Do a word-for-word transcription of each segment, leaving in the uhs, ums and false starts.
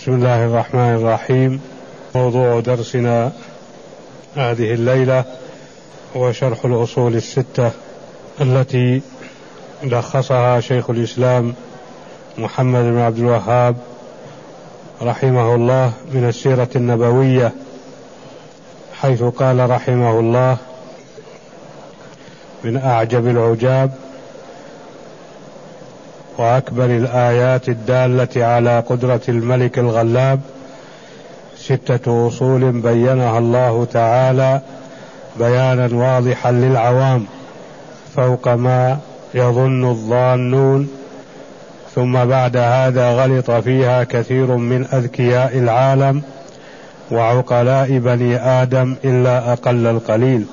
بسم الله الرحمن الرحيم. موضوع درسنا هذه الليلة هو شرح الأصول الستة التي لخصها شيخ الإسلام محمد بن عبد الوهاب رحمه الله من السيرة النبوية، حيث قال رحمه الله: من أعجب العجاب وأكبر الآيات الدالة على قدرة الملك الغلاب ستة أصول بينها الله تعالى بيانا واضحا للعوام فوق ما يظن الظانون، ثم بعد هذا غلط فيها كثير من أذكياء العالم وعقلاء بني آدم إلا أقل القليل.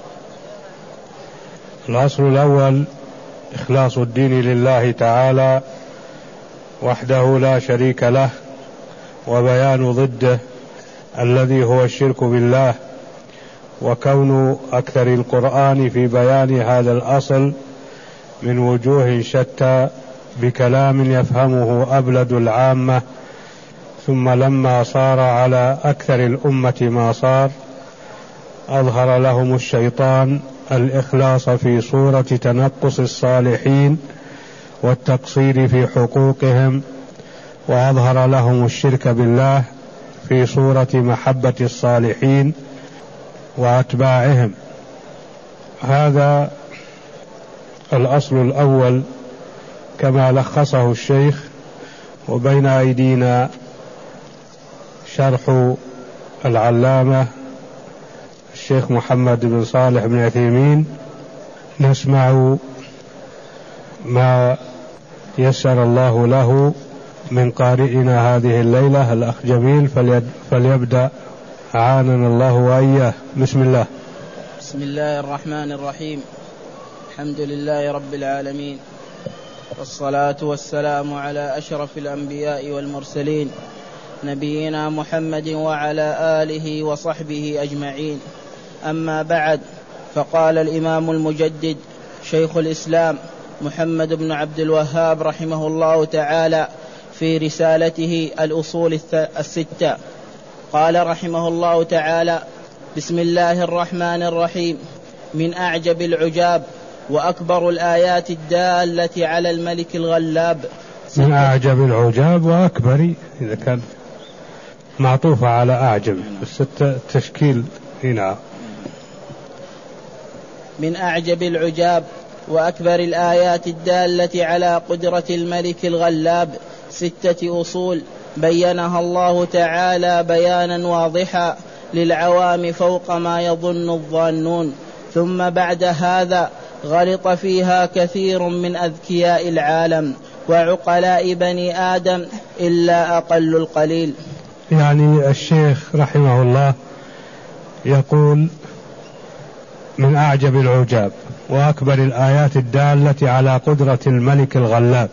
الأصل الأول: إخلاص الدين لله تعالى وحده لا شريك له، وبيان ضده الذي هو الشرك بالله، وكون أكثر القرآن في بيان هذا الأصل من وجوه شتى بكلام يفهمه أبلد العامة، ثم لما صار على أكثر الأمة ما صار أظهر لهم الشيطان الإخلاص في صورة تنقص الصالحين والتقصير في حقوقهم، وأظهر لهم الشرك بالله في صورة محبة الصالحين وأتباعهم. هذا الأصل الأول كما لخصه الشيخ، وبين أيدينا شرح العلامة الشيخ محمد بن صالح بن عثيمين. نسمع ما يسر الله له من قارئنا هذه الليلة الأخ جميل، فليبدأ أعاننا الله وإياه. بسم الله. بسم الله الرحمن الرحيم. الحمد لله رب العالمين، والصلاة والسلام على أشرف الأنبياء والمرسلين نبينا محمد وعلى آله وصحبه أجمعين. أما بعد، فقال الإمام المجدد شيخ الإسلام محمد بن عبد الوهاب رحمه الله تعالى في رسالته الأصول الستة، قال رحمه الله تعالى: بسم الله الرحمن الرحيم. من أعجب العجاب وأكبر الآيات الدالة على الملك الغلاب. من أعجب العجاب وأكبر، إذا كان معطوفة على أعجب الستة تشكيل هنا. من أعجب العجاب وأكبر الآيات الدالة على قدرة الملك الغلاب ستة أصول بينها الله تعالى بيانا واضحا للعوام فوق ما يظن الظانون، ثم بعد هذا غلط فيها كثير من أذكياء العالم وعقلاء بني آدم إلا أقل القليل. يعني الشيخ رحمه الله يقول: من أعجب العجاب وأكبر الآيات الدالة على قدرة الملك الغلاب.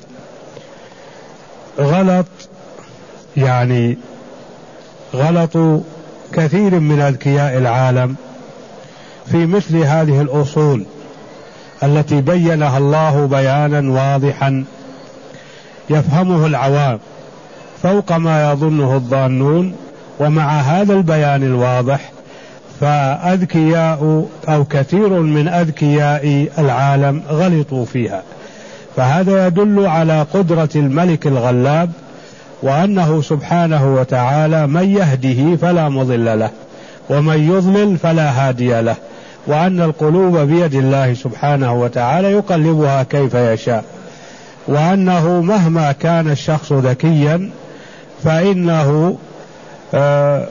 غلط يعني غلط كثير من أذكياء العالم في مثل هذه الأصول التي بينها الله بيانا واضحا يفهمه العوام فوق ما يظنه الظانون، ومع هذا البيان الواضح فأذكياء أو كثير من أذكياء العالم غلطوا فيها. فهذا يدل على قدرة الملك الغلاب، وأنه سبحانه وتعالى من يهده فلا مضل له ومن يضلل فلا هادي له، وأن القلوب بيد الله سبحانه وتعالى يقلبها كيف يشاء، وأنه مهما كان الشخص ذكيا فإنه آه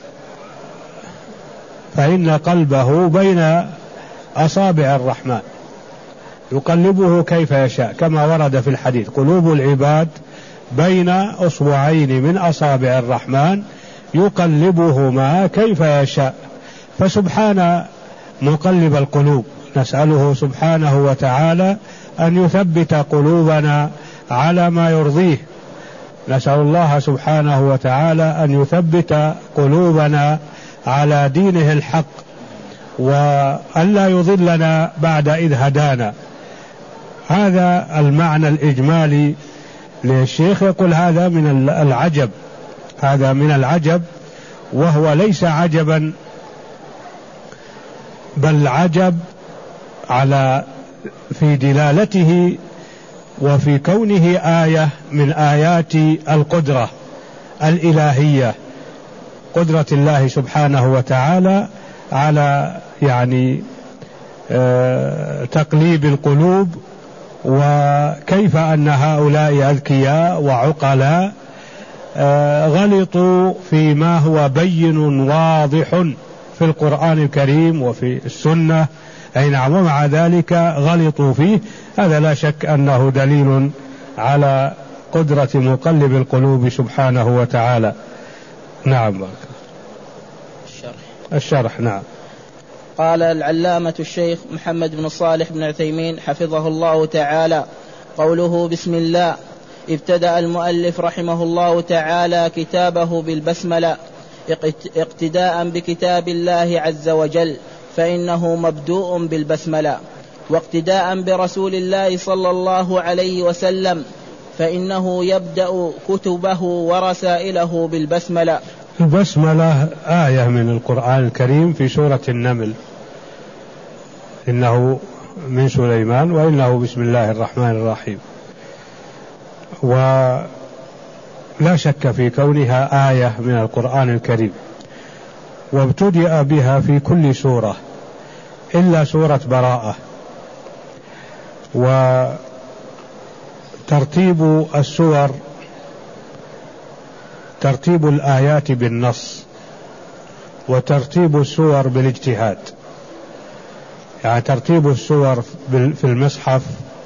فإن قلبه بين أصابع الرحمن يقلبه كيف يشاء، كما ورد في الحديث: قلوب العباد بين أصبعين من أصابع الرحمن يقلبهما كيف يشاء. فسبحان مقلب القلوب، نسأله سبحانه وتعالى أن يثبت قلوبنا على ما يرضيه. نسأل الله سبحانه وتعالى أن يثبت قلوبنا على دينه الحق، وأن لا يضلنا بعد إذ هدانا. هذا المعنى الإجمالي للشيخ. يقول هذا من العجب هذا من العجب، وهو ليس عجبا بل عجب على في دلالته وفي كونه آية من آيات القدرة الإلهية، قدرة الله سبحانه وتعالى على يعني آه تقليب القلوب، وكيف أن هؤلاء أذكياء وعقلاء آه غلطوا فيما هو بين واضح في القرآن الكريم وفي السنة، أي نعم، ومع ذلك غلطوا فيه. هذا لا شك أنه دليل على قدرة مقلب القلوب سبحانه وتعالى. نعم. الشرح. الشرح. نعم. قال العلامة الشيخ محمد بن صالح بن عثيمين حفظه الله تعالى: قوله بسم الله، ابتدأ المؤلف رحمه الله تعالى كتابه بالبسملة اقتداء بكتاب الله عز وجل، فإنه مبدوء بالبسملة، واقتداء برسول الله صلى الله عليه وسلم، فإنه يبدأ كتبه ورسائله بالبسملة. البسملة آية من القرآن الكريم في سورة النمل: إنه من سليمان وإنه بسم الله الرحمن الرحيم. ولا شك في كونها آية من القرآن الكريم، وابتدأ بها في كل سورة إلا سورة براءة. وترتيب السور ترتيب الآيات بالنص، وترتيب السور بالاجتهاد، يعني ترتيب السور في المصحف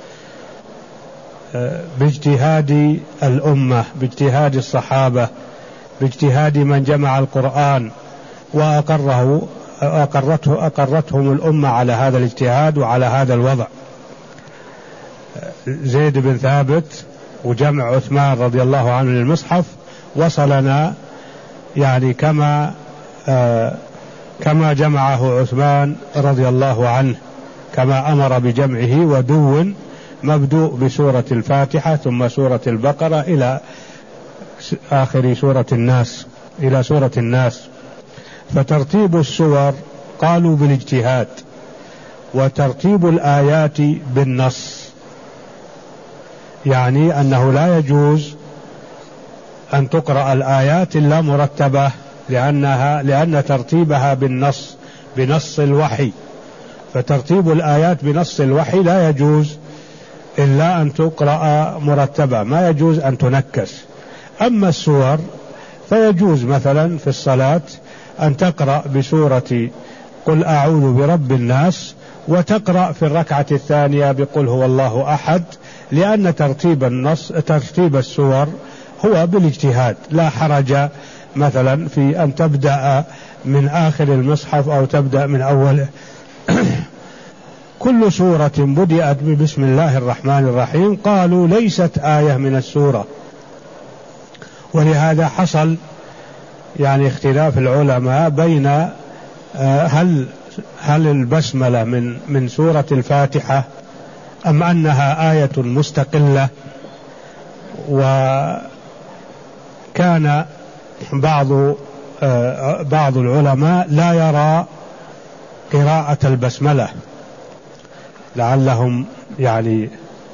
باجتهاد الأمة، باجتهاد الصحابة، باجتهاد من جمع القرآن وأقره أقرته أقرتهم الأمة على هذا الاجتهاد وعلى هذا الوضع. زيد بن ثابت وجمع عثمان رضي الله عنه للمصحف وصلنا يعني كما آه كما جمعه عثمان رضي الله عنه، كما أمر بجمعه، ودون مبدوء بسورة الفاتحة ثم سورة البقرة إلى آخر سورة الناس إلى سورة الناس. فترتيب السور قالوا بالاجتهاد، وترتيب الآيات بالنص، يعني أنه لا يجوز أن تقرأ الآيات إلا مرتبة، لأنها لأن ترتيبها بالنص بنص الوحي، فترتيب الآيات بنص الوحي لا يجوز إلا أن تقرأ مرتبة، ما يجوز أن تنكس. أما السور فيجوز مثلا في الصلاة أن تقرأ بسورة قل أعوذ برب الناس، وتقرأ في الركعة الثانية بقل هو الله أحد، لأن ترتيب النص ترتيب السور هو بالاجتهاد. لا حرج مثلا في أن تبدأ من آخر المصحف أو تبدأ من أوله. كل سورة بدأت ببسم الله الرحمن الرحيم قالوا ليست آية من السورة، ولهذا حصل يعني اختلاف العلماء بين هل هل البسملة من من سورة الفاتحة أم أنها آية مستقلة. وكان بعض بعض العلماء لا يرى قراءة البسملة، لعلهم يعني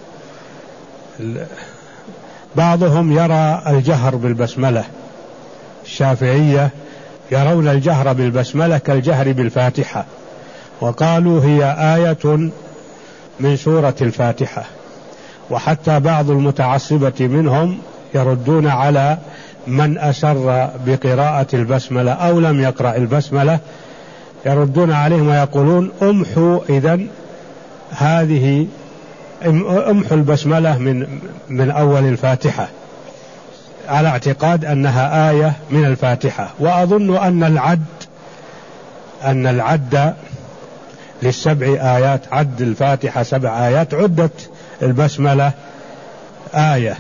بعضهم يرى الجهر بالبسملة. الشافعية يرون الجهر بالبسملة كالجهر بالفاتحة، وقالوا هي آية من سورة الفاتحة. وحتى بعض المتعصبة منهم يردون على من أسر بقراءة البسملة أو لم يقرأ البسملة، يردون عليهم ويقولون امحوا إذن هذه امحوا البسملة من من أول الفاتحة، على اعتقاد أنها آية من الفاتحة. وأظن أن العد أن العد للسبع آيات، عد الفاتحة سبع آيات، عدت البسملة آية،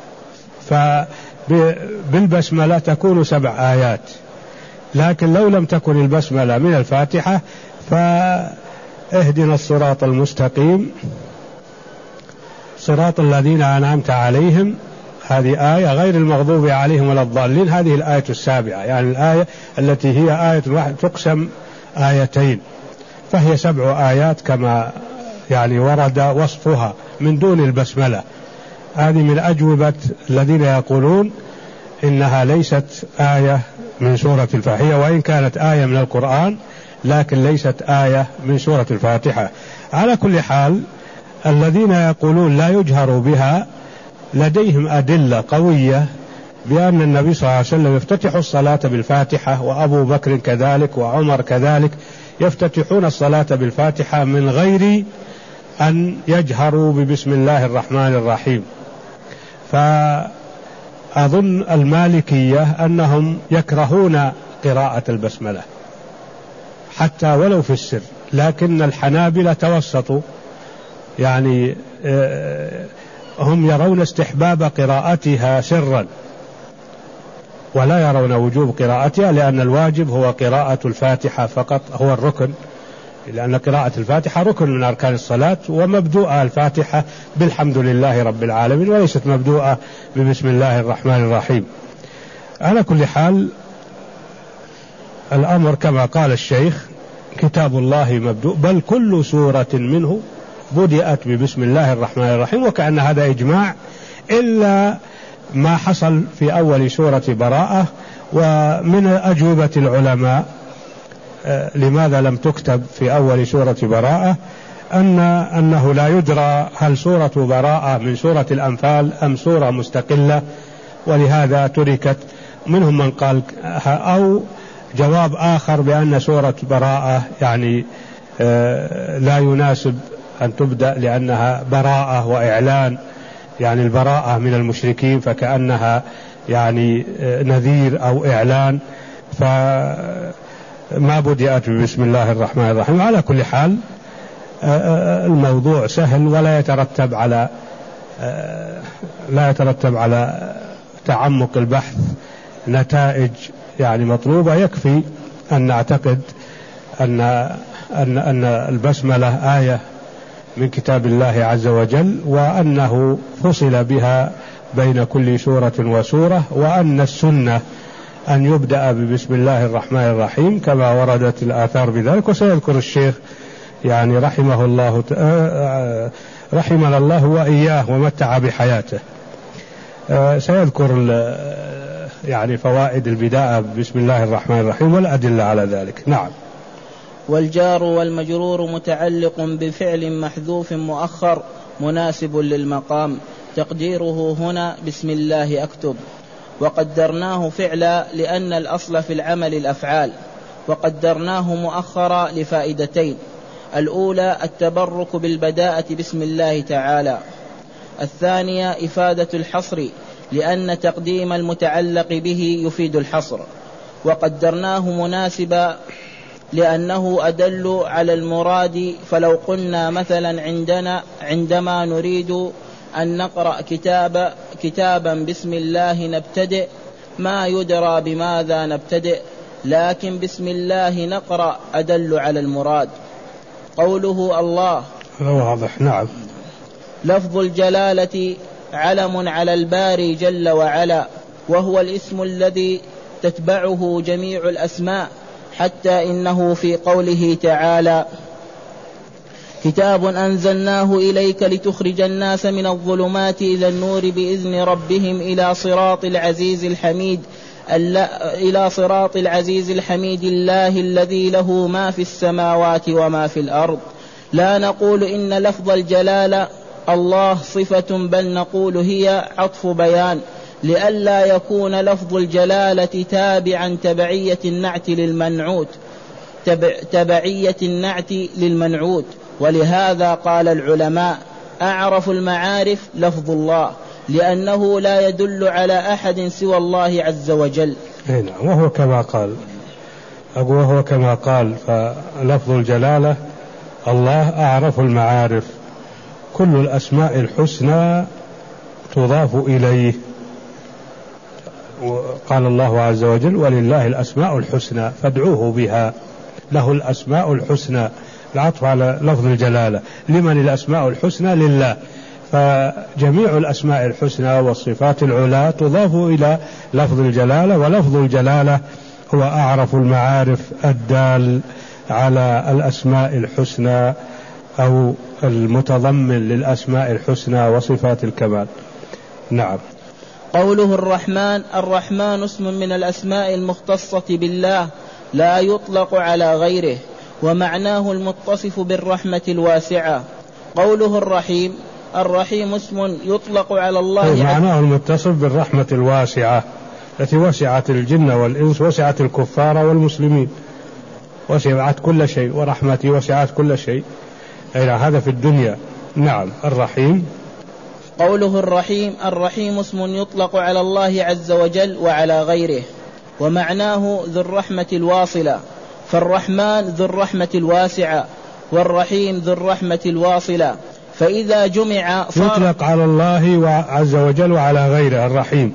فبالبسملة تكون سبع آيات. لكن لو لم تكن البسملة من الفاتحة فاهدنا الصراط المستقيم صراط الذين أنعمت عليهم، هذه آية غير المغضوب عليهم ولا الضالين، هذه الآية السابعة، يعني الآية التي هي آية واحدة تقسم آيتين، فهي سبع آيات كما يعني ورد وصفها من دون البسملة. هذه من أجوبة الذين يقولون إنها ليست آية من سورة الفاتحة، وإن كانت آية من القرآن لكن ليست آية من سورة الفاتحة. على كل حال الذين يقولون لا يجهر بها لديهم أدلة قوية بأن النبي صلى الله عليه وسلم يفتتح الصلاة بالفاتحة، وأبو بكر كذلك، وعمر كذلك، يفتتحون الصلاة بالفاتحة من غير أن يجهروا ببسم الله الرحمن الرحيم. فأظن المالكية أنهم يكرهون قراءة البسملة حتى ولو في السر، لكن الحنابلة توسطوا، يعني هم يرون استحباب قراءتها سرا ولا يرون وجوب قراءتها، لأن الواجب هو قراءة الفاتحة فقط، هو الركن، لأن قراءة الفاتحة ركن من أركان الصلاة، ومبدوءة الفاتحة بالحمد لله رب العالمين، وليست مبدوءة ببسم الله الرحمن الرحيم. على كل حال الأمر كما قال الشيخ كتاب الله مبدوء، بل كل سورة منه بدأت ببسم الله الرحمن الرحيم، وكأن هذا إجماع، إلا ما حصل في أول سورة براءة. ومن أجوبة العلماء لماذا لم تكتب في أول سورة براءة أن أنه لا يدرى هل سورة براءة من سورة الأنفال أم سورة مستقلة، ولهذا تركت. منهم من قال، أو جواب آخر بأن سورة براءة يعني لا يناسب أن تبدأ لأنها براءة وإعلان، يعني البراءة من المشركين، فكأنها يعني نذير أو إعلان، فما بدأت بسم الله الرحمن الرحيم. على كل حال الموضوع سهل، ولا يترتب على لا يترتب على تعمق البحث نتائج يعني مطلوبة. يكفي أن نعتقد أن أن أن البسملة آية من كتاب الله عز وجل، وأنه فصل بها بين كل سورة وسورة، وأن السنة أن يبدأ ببسم الله الرحمن الرحيم كما وردت الآثار بذلك. وسيذكر الشيخ يعني رحمه الله رحمنا الله وإياه ومتع بحياته، سيذكر يعني فوائد البداءة بسم الله الرحمن الرحيم والأدلة على ذلك. نعم. والجار والمجرور متعلق بفعل محذوف مؤخر مناسب للمقام، تقديره هنا بسم الله أكتب، وقدرناه فعلا لأن الأصل في العمل الأفعال، وقدرناه مؤخرا لفائدتين: الأولى التبرك بالبداءة بسم الله تعالى، الثانية إفادة الحصر لأن تقديم المتعلق به يفيد الحصر، وقدرناه مناسبا لأنه أدل على المراد. فلو قلنا مثلا عندنا عندما نريد أن نقرأ كتاب كتابا بسم الله نبتدئ، ما يدرى بماذا نبتدئ، لكن بسم الله نقرأ أدل على المراد. قوله الله واضح. نعم. لفظ الجلالة علم على الباري جل وعلا، وهو الاسم الذي تتبعه جميع الأسماء، حتى إنه في قوله تعالى: كتاب أنزلناه إليك لتخرج الناس من الظلمات إلى النور بإذن ربهم إلى صراط العزيز الحميد إلى صراط العزيز الحميد الله الذي له ما في السماوات وما في الأرض. لا نقول إن لفظ الجلالة الله صفة، بل نقول هي عطف بيان، لئلا يكون لفظ الجلالة تابعا تبعية النعت للمنعوت تبع تبعية النعت للمنعوت ولهذا قال العلماء: أعرف المعارف لفظ الله، لأنه لا يدل على أحد سوى الله عز وجل. هنا وهو كما قال وهو كما قال فلفظ الجلالة الله أعرف المعارف، كل الأسماء الحسنى تضاف إليه. قال الله عز وجل: ولله الأسماء الحسنى فادعوه بها، له الأسماء الحسنى، العطف على لفظ الجلالة. لمن الأسماء الحسنى؟ لله. فجميع الأسماء الحسنى والصفات العلى تضاف إلى لفظ الجلالة، ولفظ الجلالة هو أعرف المعارف الدال على الأسماء الحسنى أو المتضمن للأسماء الحسنى وصفات الكمال. نعم. قوله الرحمن: الرحمن اسم من الأسماء المختصة بالله لا يطلق على غيره، ومعناه المتصف بالرحمة الواسعة. قوله الرحيم: الرحيم اسم يطلق على الله، معناه المتصف بالرحمة الواسعة التي وسعت الجن والإنس، وسعت الكفار والمسلمين، وسعت كل شيء، ورحمتي وسعت كل شيء، إلى هذا في الدنيا. نعم. الرحيم. قوله الرحيم: الرحيم اسم يطلق على الله عز وجل وعلى غيره، ومعناه ذو الرحمة الواصلة، فالرحمن ذو الرحمة الواسعة، والرحيم ذو الرحمة الواصلة، فإذا جمع صار يطلق على الله عز وجل وعلى غيره الرحيم.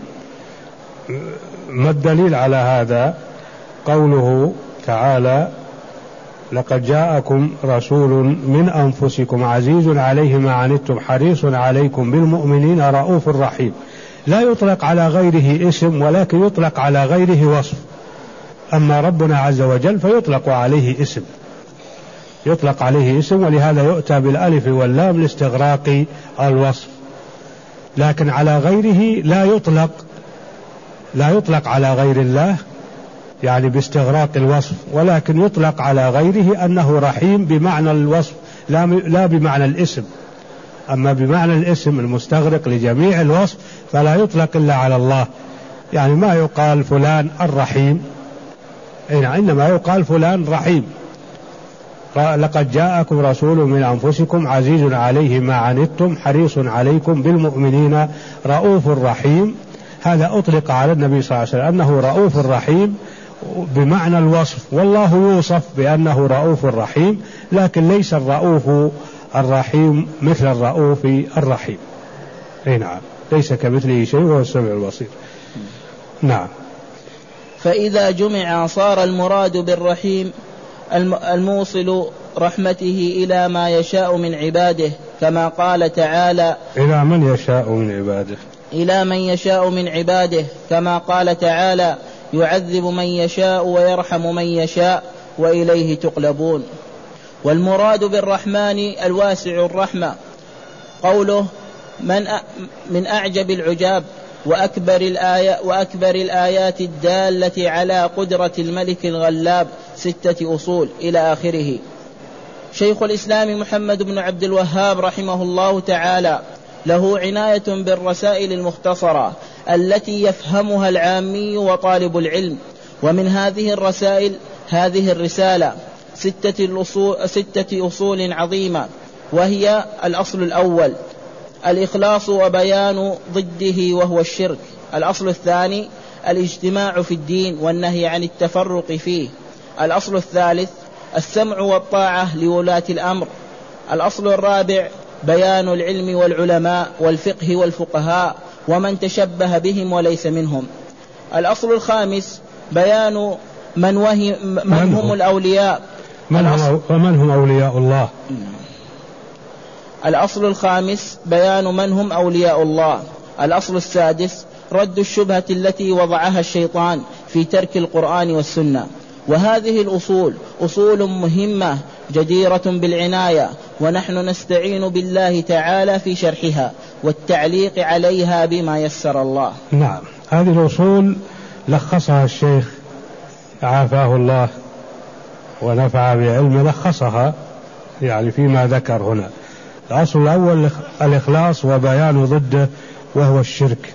ما الدليل على هذا؟ قوله تعالى: لقد جاءكم رسول من أنفسكم عزيز عليه ما عنتم حريص عليكم بالمؤمنين رؤوف رحيم. لا يطلق على غيره اسم، ولكن يطلق على غيره وصف. أما ربنا عز وجل فيطلق عليه اسم، يطلق عليه اسم، ولهذا يؤتى بالألف واللام لاستغراق الوصف. لكن على غيره لا يطلق، لا يطلق على غير الله يعني باستغراق الوصف، ولكن يطلق على غيره أنه رحيم بمعنى الوصف لا بمعنى الاسم. أما بمعنى الاسم المستغرق لجميع الوصف فلا يطلق إلا على الله. يعني ما يقال فلان الرحيم، إنما يقال فلان رحيم. لقد جاءكم رسول من أنفسكم عزيز عليه ما عنتم حريص عليكم بالمؤمنين رؤوف رحيم. هذا أطلق على النبي صلى الله عليه وسلم أنه رؤوف رحيم بمعنى الوصف، والله يوصف بأنه رؤوف رحيم، لكن ليس الرؤوف الرحيم مثل الرؤوف الرحيم. أي نعم، ليس كمثله شيء وهو السميع البصير. نعم. فإذا جمع صار المراد بالرحيم الموصل رحمته إلى ما يشاء من عباده، كما قال تعالى: إلى من يشاء من عباده إلى من يشاء من عباده كما قال تعالى: يعذب من يشاء ويرحم من يشاء وإليه تقلبون. والمراد بالرحمن الواسع الرحمة. قوله: من من أعجب العجاب وأكبر الآيات, وأكبر الآيات الدالة على قدرة الملك الغلاب ستة أصول إلى آخره. شيخ الإسلام محمد بن عبد الوهاب رحمه الله تعالى له عناية بالرسائل المختصرة التي يفهمها العامي وطالب العلم، ومن هذه الرسائل هذه الرسالة ستة, الأصول ستة أصول عظيمة، وهي: الأصل الأول الإخلاص وبيان ضده وهو الشرك. الأصل الثاني الاجتماع في الدين والنهي عن التفرق فيه. الأصل الثالث السمع والطاعة لولاة الأمر. الأصل الرابع بيان العلم والعلماء والفقه والفقهاء ومن تشبه بهم وليس منهم. الأصل الخامس بيان من, وهم من, من هم الأولياء من هم ومن هم أولياء الله. الأصل الخامس بيان من هم أولياء الله. الأصل السادس رد الشبهة التي وضعها الشيطان في ترك القرآن والسنة. وهذه الأصول أصول مهمة جديرة بالعناية، ونحن نستعين بالله تعالى في شرحها والتعليق عليها بما يسر الله. نعم، هذه الأصول لخصها الشيخ عافاه الله ونفع بعلم، لخصها يعني فيما ذكر هنا. الأصل الأول الإخلاص وبيان ضده وهو الشرك،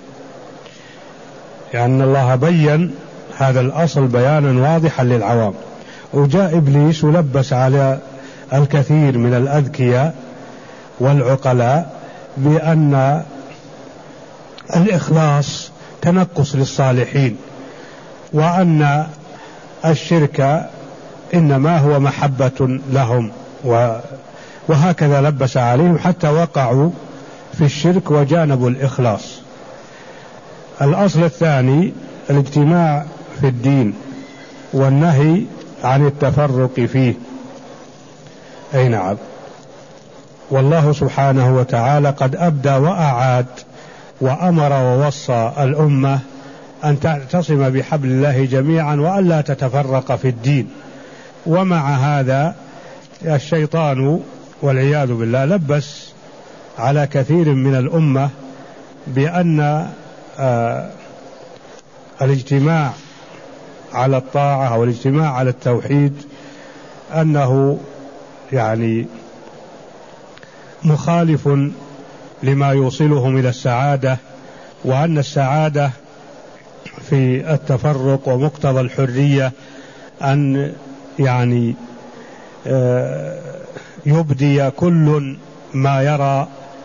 يعني الله بين هذا الأصل بيانا واضحا للعوام. وجاء إبليس ولبس على الكثير من الأذكياء والعقلاء بأن الإخلاص تنقص للصالحين، وأن الشرك إنما هو محبة لهم، وهكذا لبس عليهم حتى وقعوا في الشرك وجانبوا الإخلاص. الأصل الثاني الاجتماع في الدين والنهي عن التفرق فيه. أي نعم. والله سبحانه وتعالى قد أبدى وأعاد وأمر ووصى الأمة أن تعتصم بحبل الله جميعا وأن لا تتفرق في الدين. ومع هذا الشيطان والعياذ بالله لبس على كثير من الأمة بأن آه الاجتماع على الطاعة أو الاجتماع على التوحيد أنه يعني مخالف لما يوصلهم إلى السعادة، وأن السعادة في التفرق، ومقتضى الحرية أن يعني يبدي كل ما يرى،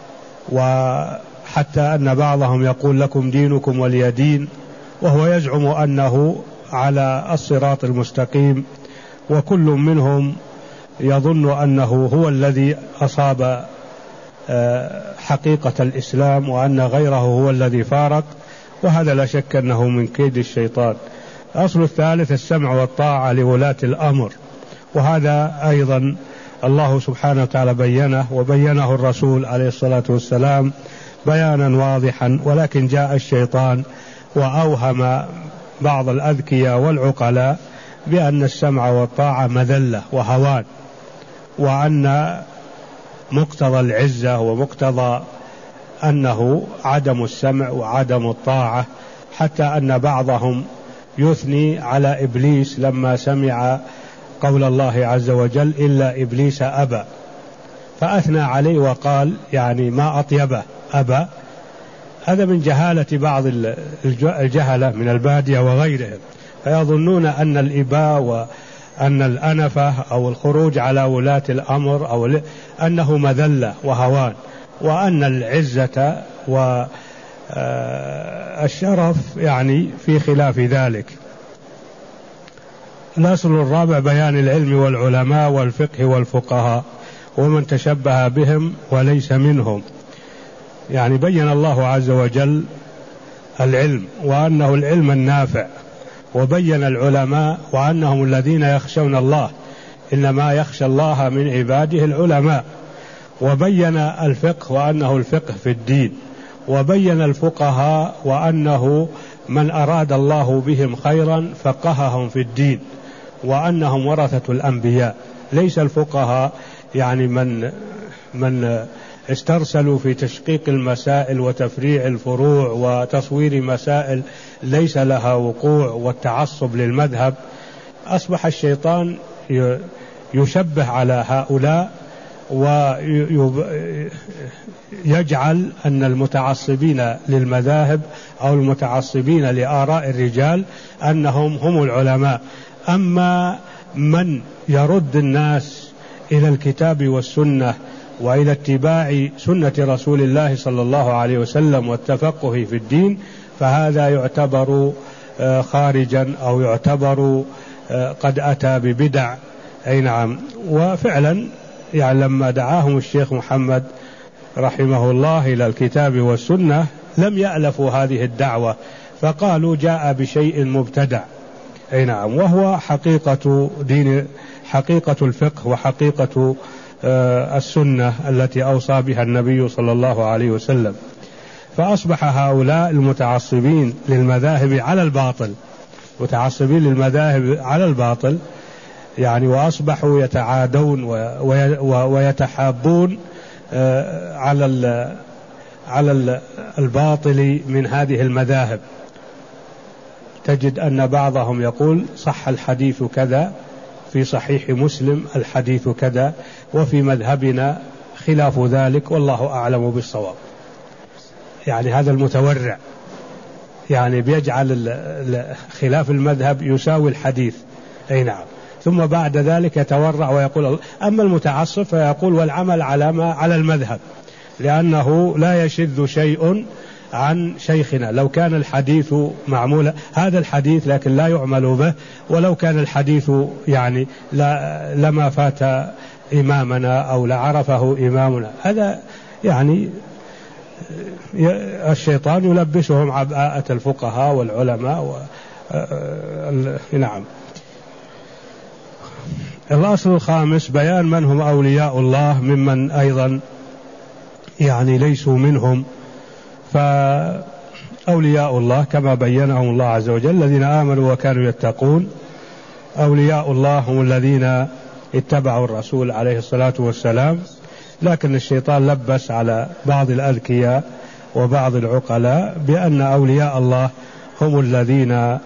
وحتى أن بعضهم يقول لكم دينكم ولي دين، وهو يزعم أنه على الصراط المستقيم، وكل منهم يظن أنه هو الذي أصاب حقيقة الإسلام، وأن غيره هو الذي فارق، وهذا لا شك أنه من كيد الشيطان. الأصل الثالث السمع والطاعة لولاة الأمر، وهذا أيضا الله سبحانه وتعالى بينه، وبينه الرسول عليه الصلاة والسلام بيانا واضحا، ولكن جاء الشيطان وأوهم بعض الأذكياء والعقلاء بأن السمع والطاعة مذلة وهوان، وأن مقتضى العزة ومقتضى أنه عدم السمع وعدم الطاعة، حتى أن بعضهم يثني على إبليس لما سمع قول الله عز وجل إلا إبليس أبى، فأثنى عليه وقال يعني ما أطيبه أبى. هذا من جهالة بعض الجهلة من البادية وغيرهم، فيظنون أن الإباء وأن الأنفة أو الخروج على ولاة الأمر أو أنه مذلة وهوان، وأن العزة والشرف يعني في خلاف ذلك. الأصل الرابع بيان العلم والعلماء والفقه والفقهاء ومن تشبه بهم وليس منهم. يعني بين الله عز وجل العلم وأنه العلم النافع، وبين العلماء وأنهم الذين يخشون الله، إنما يخشى الله من عباده العلماء، وبين الفقه وأنه الفقه في الدين، وبين الفقهاء وأنه من أراد الله بهم خيرا فقههم في الدين، وأنهم ورثة الأنبياء. ليس الفقهاء يعني من من استرسلوا في تشقيق المسائل وتفريع الفروع وتصوير مسائل ليس لها وقوع والتعصب للمذهب. أصبح الشيطان يشبه على هؤلاء ويجعل أن المتعصبين للمذاهب أو المتعصبين لآراء الرجال أنهم هم العلماء. أما من يرد الناس إلى الكتاب والسنة وإلى اتباع سنة رسول الله صلى الله عليه وسلم والتفقه في الدين، فهذا يعتبر خارجا أو يعتبر قد أتى ببدع. أي نعم. وفعلا يعني لما دعاهم الشيخ محمد رحمه الله إلى الكتاب والسنة لم يألفوا هذه الدعوة، فقالوا جاء بشيء مبتدع. أي نعم. وهو حقيقة دين، حقيقة الفقه وحقيقة السنة التي أوصى بها النبي صلى الله عليه وسلم. فأصبح هؤلاء المتعصبين للمذاهب على الباطل، متعصبين للمذاهب على الباطل يعني، وأصبحوا يتعادون ويتحابون على على الباطل من هذه المذاهب. تجد أن بعضهم يقول صح الحديث كذا في صحيح مسلم الحديث كذا، وفي مذهبنا خلاف ذلك والله أعلم بالصواب. يعني هذا المتورع يعني بيجعل خلاف المذهب يساوي الحديث. أي نعم. ثم بعد ذلك يتورع ويقول. أما المتعصب فيقول والعمل على ما على المذهب، لأنه لا يشذ شيء عن شيخنا. لو كان الحديث معمولا هذا الحديث لكن لا يعمل به، ولو كان الحديث يعني لا لما فات إمامنا أو لعرفه إمامنا. هذا يعني الشيطان يلبسهم عباءة الفقهاء والعلماء و... نعم. الأصل الخامس بيان من هم أولياء الله ممن أيضا يعني ليسوا منهم. فأولياء الله كما بينهم الله عز وجل الذين آمنوا وكانوا يتقون. أولياء الله هم الذين اتبعوا الرسول عليه الصلاة والسلام، لكن الشيطان لبس على بعض الأذكياء وبعض العقلاء بأن أولياء الله هم الذين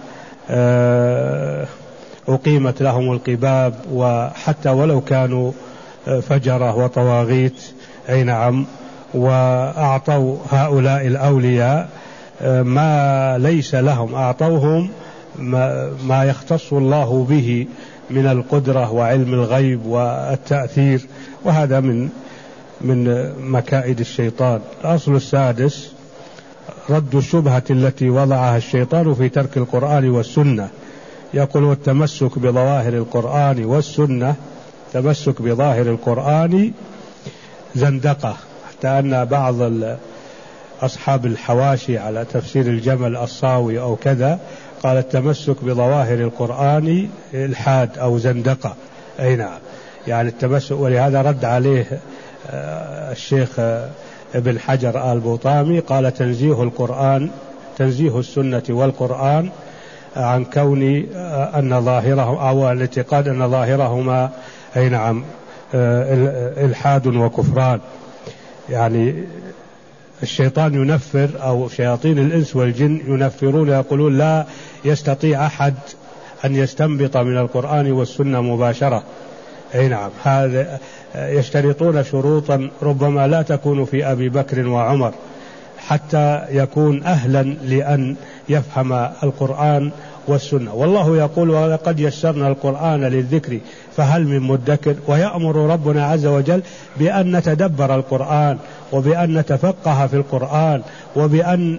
أقيمت لهم القباب، وحتى ولو كانوا فجرة وطواغيت أي نعم، وأعطوا هؤلاء الأولياء ما ليس لهم، أعطوهم ما يختص الله به من القدرة وعلم الغيب والتأثير، وهذا من من مكائد الشيطان. الأصل السادس رد الشبهة التي وضعها الشيطان في ترك القرآن والسنة. يقول والتمسك بظواهر القرآن والسنة، تمسك بظاهر القرآن زندقة، حتى أن بعض أصحاب الحواشي على تفسير الجمل الصاوي أو كذا قال التمسك بظواهر القرآن إلحاد أو زندقة. أي نعم، يعني التمسك، ولهذا رد عليه الشيخ ابن حجر آل بوطامي قال تنزيه القرآن تنزيه السنة والقرآن عن كون أن ظاهره أو الاعتقاد أن ظاهرهما أي نعم إلحاد وكفران. يعني الشيطان ينفر، أو شياطين الإنس والجن ينفرون، يقولون لا يستطيع أحد أن يستنبط من القرآن والسنة مباشرة. أي نعم، هذا يشترطون شروطا ربما لا تكون في أبي بكر وعمر حتى يكون أهلا لأن يفهم القرآن والسنة. والله يقول ولقد يسرنا القرآن للذكر فهل من مدكر، ويأمر ربنا عز وجل بأن نتدبر القرآن وبأن نتفقه في القرآن وبأن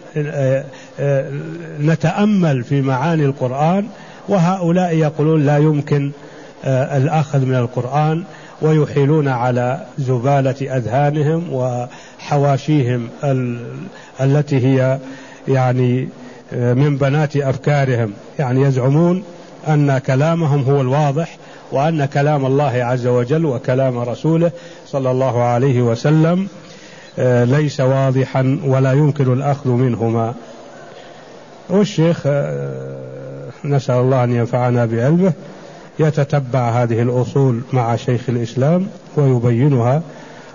نتأمل في معاني القرآن. وهؤلاء يقولون لا يمكن الأخذ من القرآن، ويحيلون على زبالة أذهانهم وحواشيهم التي هي يعني من بنات أفكارهم. يعني يزعمون أن كلامهم هو الواضح، وأن كلام الله عز وجل وكلام رسوله صلى الله عليه وسلم ليس واضحا ولا يمكن الأخذ منهما. والشيخ نسأل الله أن ينفعنا بعلمه يتتبع هذه الأصول مع شيخ الإسلام ويبينها،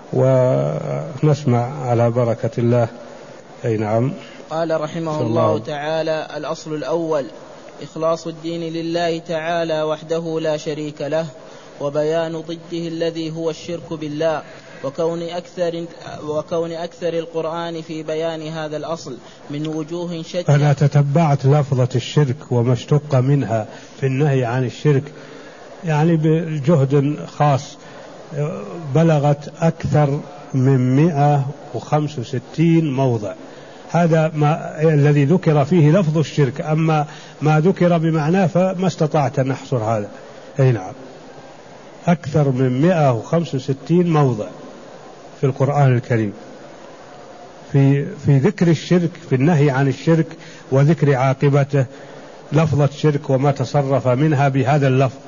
ونسمع على بركة الله. أي نعم. قال رحمه الله تعالى: الأصل الأول إخلاص الدين لله تعالى وحده لا شريك له، وبيان ضده الذي هو الشرك بالله، وكون أكثر, وكون أكثر القرآن في بيان هذا الأصل من وجوه شتى. أنا تتبعت لفظة الشرك وما اشتق منها في النهي عن الشرك، يعني بجهد خاص بلغت أكثر من مئة وخمسة وستين موضع. هذا ما الذي ذكر فيه لفظ الشرك، أما ما ذكر بمعناه فما استطعت أن أحصر هذا. أي نعم، أكثر من مئة وخمسة وستين موضع في القرآن الكريم في في ذكر الشرك، في النهي عن الشرك وذكر عاقبته، لفظة شرك وما تصرف منها بهذا اللفظ.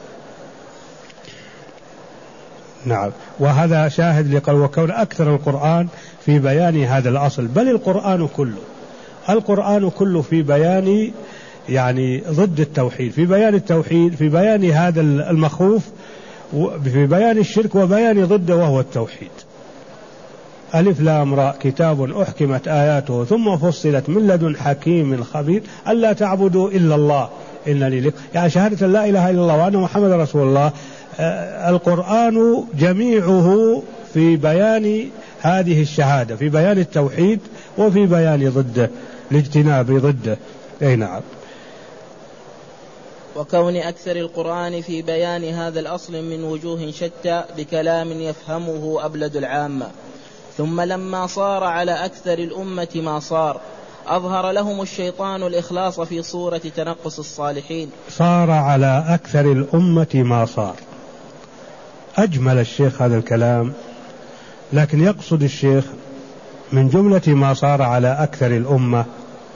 نعم، وهذا شاهد لقول وكون أكثر القرآن في بيان هذا الأصل، بل القرآن كله القرآن كله في بيان يعني ضد التوحيد، في بيان التوحيد، في بيان هذا المخوف، في بيان الشرك وبيان ضده وهو التوحيد. ألف لام راء كتاب أحكمت آياته ثم فصلت من لدن حكيم خبير ألا تعبدوا إلا الله إنني لك، يعني شهادة لا إله إلا الله وأن محمد رسول الله. القرآن جميعه في بيان هذه الشهادة، في بيان التوحيد وفي بيان ضده، الاجتناب ضده. أي نعم. وكون أكثر القرآن في بيان هذا الأصل من وجوه شتى بكلام يفهمه أبلد العامة. ثم لما صار على أكثر الأمة ما صار، أظهر لهم الشيطان الإخلاص في صورة تنقص الصالحين. صار على أكثر الأمة ما صار، أجمل الشيخ هذا الكلام، لكن يقصد الشيخ من جملة ما صار على أكثر الأمة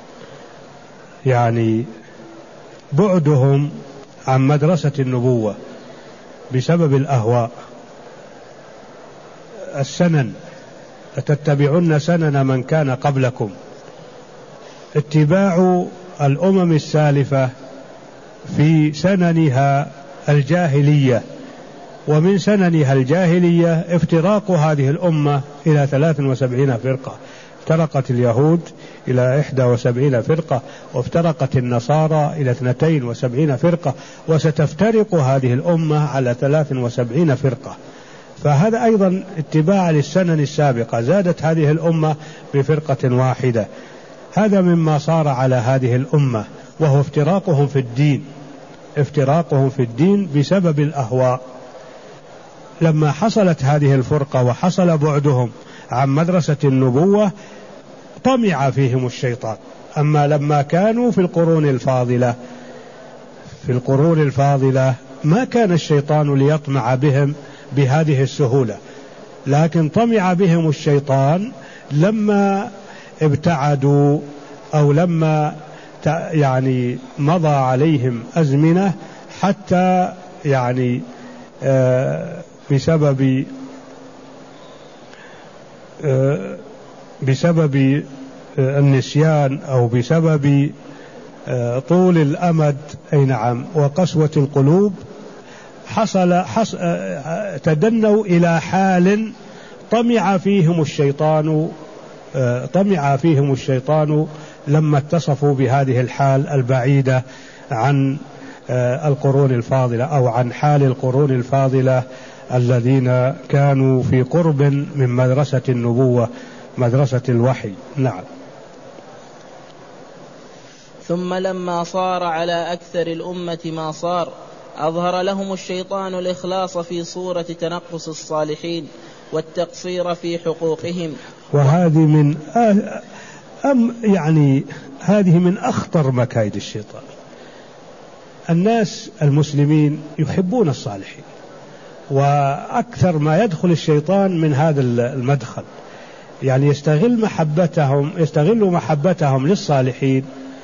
يعني بعدهم عن مدرسة النبوة بسبب الأهواء، السنن لتتبعن سنن من كان قبلكم. اتباع الأمم السالفة في سننها الجاهلية، ومن سننها الجاهلية افتراق هذه الأمة إلى ثلاث وسبعين فرقة. افترقت اليهود إلى إحدى وسبعين فرقة، وافترقت النصارى إلى اثنتين وسبعين فرقة، وستفترق هذه الأمة على ثلاث وسبعين فرقة. فهذا أيضا اتباع للسنن السابقة، زادت هذه الأمة بفرقة واحدة. هذا مما صار على هذه الأمة، وهو افتراقهم في الدين، افتراقهم في الدين بسبب الأهواء. لما حصلت هذه الفرقة وحصل بعدهم عن مدرسة النبوة طمع فيهم الشيطان. أما لما كانوا في القرون الفاضلة في القرون الفاضلة ما كان الشيطان ليطمع بهم بهذه السهولة، لكن طمع بهم الشيطان لما ابتعدوا أو لما يعني مضى عليهم أزمنة، حتى يعني بسبب بسبب النسيان أو بسبب طول الأمد أي نعم وقسوة القلوب، حصل, حصل تدنوا إلى حال طمع فيهم الشيطان طمع فيهم الشيطان لما اتصفوا بهذه الحال البعيدة عن القرون الفاضلة أو عن حال القرون الفاضلة الذين كانوا في قرب من مدرسة النبوة، مدرسة الوحي. نعم. ثم لما صار على أكثر الأمة ما صار، أظهر لهم الشيطان الإخلاص في صورة تنقص الصالحين والتقصير في حقوقهم. وهذه من أم يعني هذه من أخطر مكايد الشيطان. الناس المسلمين يحبون الصالحين، وأكثر ما يدخل الشيطان من هذا المدخل، يعني يستغل محبتهم يستغل محبتهم للصالحين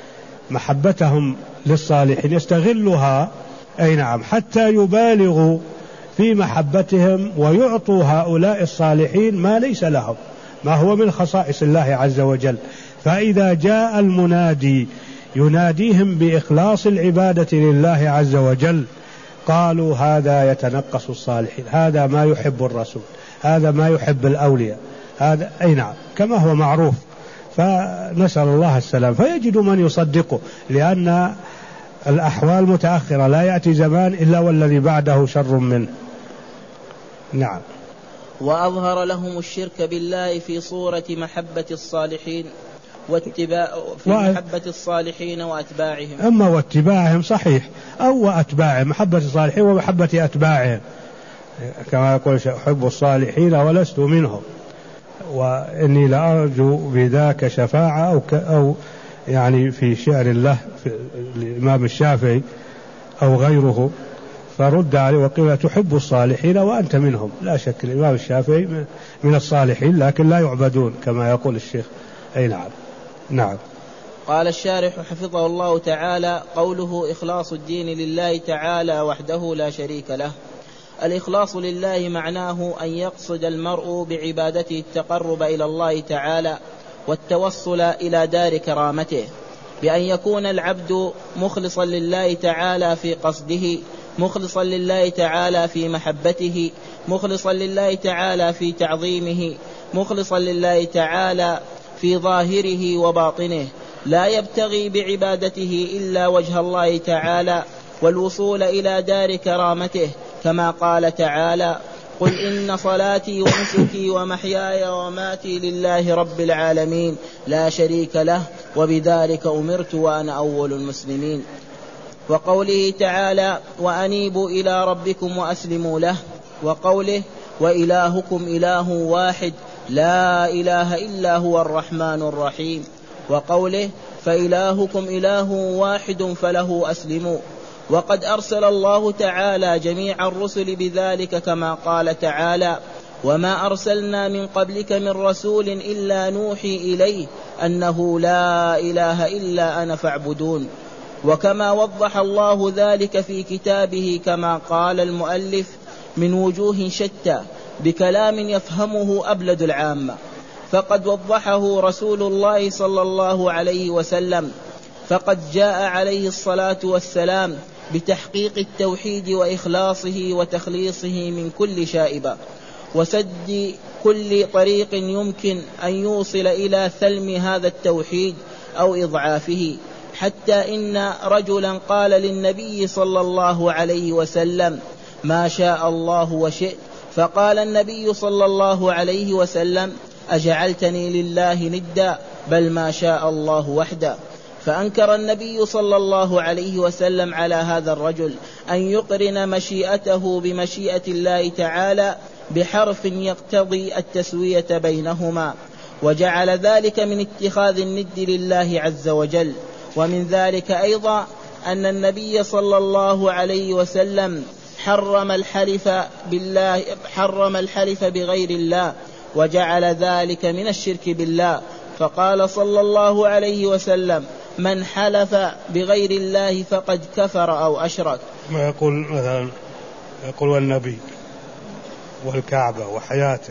محبتهم للصالحين يستغلها أي نعم حتى يبالغوا في محبتهم ويعطوا هؤلاء الصالحين ما ليس لهم، ما هو من خصائص الله عز وجل. فإذا جاء المنادي يناديهم بإخلاص العبادة لله عز وجل قالوا هذا يتنقص الصالحين، هذا ما يحب الرسول، هذا ما يحب الأولياء، هذا أي نعم كما هو معروف. فنسأل الله السلام، فيجد من يصدقه، لأن الأحوال متأخرة، لا يأتي زمان إلا والذي بعده شر منه. نعم. وأظهر لهم الشرك بالله في صورة محبة الصالحين واتباع في و... محبة الصالحين وأتباعهم. أما واتباعهم صحيح، أو وأتباعهم، محبة الصالحين ومحبة أتباعهم، كما يقول أحب الصالحين ولست منهم، وإني لأرجو بذاك شفاعة، أو, ك... أو يعني في شعر الله في الإمام الشافعي أو غيره، فرد عليه وقيل تحب الصالحين وأنت منهم. لا شك الإمام الشافعي من الصالحين لكن لا يعبدون كما يقول الشيخ. أي نعم. نعم. قال الشارح حفظه الله تعالى: قوله إخلاص الدين لله تعالى وحده لا شريك له. الإخلاص لله معناه أن يقصد المرء بعبادته التقرب إلى الله تعالى والتوصل إلى دار كرامته، بأن يكون العبد مخلصا لله تعالى في قصده، مخلصا لله تعالى في محبته، مخلصا لله تعالى في تعظيمه، مخلصا لله تعالى في ظاهره وباطنه، لا يبتغي بعبادته إلا وجه الله تعالى والوصول إلى دار كرامته، كما قال تعالى: قل إن صلاتي ونسكي ومحياي ومماتي لله رب العالمين لا شريك له وبذلك أمرت وأنا أول المسلمين. وقوله تعالى: وأنيبوا إلى ربكم وأسلموا له. وقوله: وإلهكم إله واحد لا إله إلا هو الرحمن الرحيم. وقوله: فإلهكم إله واحد فله أسلموا. وقد أرسل الله تعالى جميع الرسل بذلك، كما قال تعالى: وما أرسلنا من قبلك من رسول إلا نوحي إليه أنه لا إله إلا أنا فاعبدون. وكما وضح الله ذلك في كتابه كما قال المؤلف من وجوه شتى بكلام يفهمه أبلد العامة. فقد وضحه رسول الله صلى الله عليه وسلم، فقد جاء عليه الصلاة والسلام بتحقيق التوحيد وإخلاصه وتخليصه من كل شائبة، وسد كل طريق يمكن أن يوصل إلى ثلم هذا التوحيد أو إضعافه، حتى إن رجلا قال للنبي صلى الله عليه وسلم: ما شاء الله وشئت. فقال النبي صلى الله عليه وسلم: أجعلتني لله ندا؟ بل ما شاء الله وحده. فأنكر النبي صلى الله عليه وسلم على هذا الرجل أن يقرن مشيئته بمشيئة الله تعالى بحرف يقتضي التسوية بينهما، وجعل ذلك من اتخاذ الند لله عز وجل. ومن ذلك أيضا أن النبي صلى الله عليه وسلم حرم الحلف بالله حرم الحلف بغير الله، وجعل ذلك من الشرك بالله، فقال صلى الله عليه وسلم: من حلف بغير الله فقد كفر أو أشرك. ما يقول مثلا يقول والنبي والكعبة وحياتك،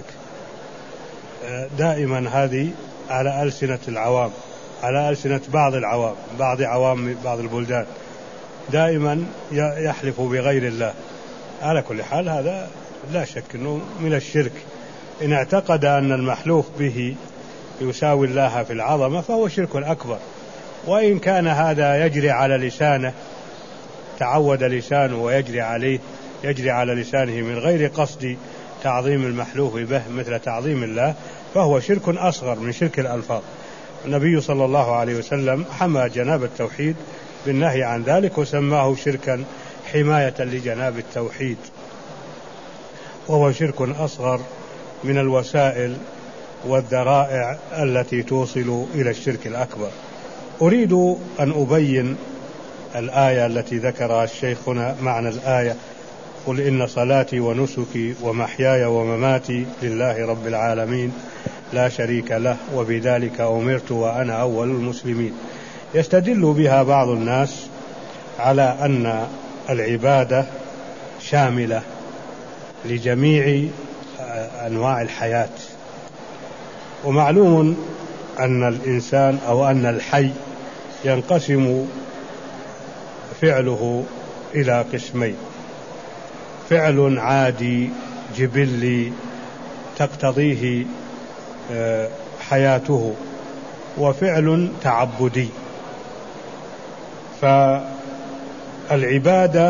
دائما هذه على ألسنة العوام، على ألسنة بعض العوام، بعض عوام بعض البلدان، دائما يحلف بغير الله. على كل حال هذا لا شك أنه من الشرك. إن اعتقد أن المحلوف به يساوي الله في العظمة فهو شرك أكبر، وإن كان هذا يجري على لسانه، تعود لسانه ويجري عليه يجري على لسانه من غير قصد تعظيم المحلوف به مثل تعظيم الله، فهو شرك أصغر من شرك الألفاظ. النبي صلى الله عليه وسلم حمى جناب التوحيد بالنهي عن ذلك، وسماه شركا حماية لجناب التوحيد، وهو شرك أصغر من الوسائل والذرائع التي توصل إلى الشرك الأكبر. أريد أن أبين الآية التي ذكرها الشيخ هنا، معنى الآية: قل إن صلاتي ونسكي ومحياي ومماتي لله رب العالمين لا شريك له وبذلك أمرت وأنا أول المسلمين. يستدل بها بعض الناس على أن العبادة شاملة لجميع أنواع الحياة، ومعلوم أن الإنسان أو أن الحي ينقسم فعله إلى قسمين: فعل عادي جبلي تقتضيه حياته، وفعل تعبدي. فالعبادة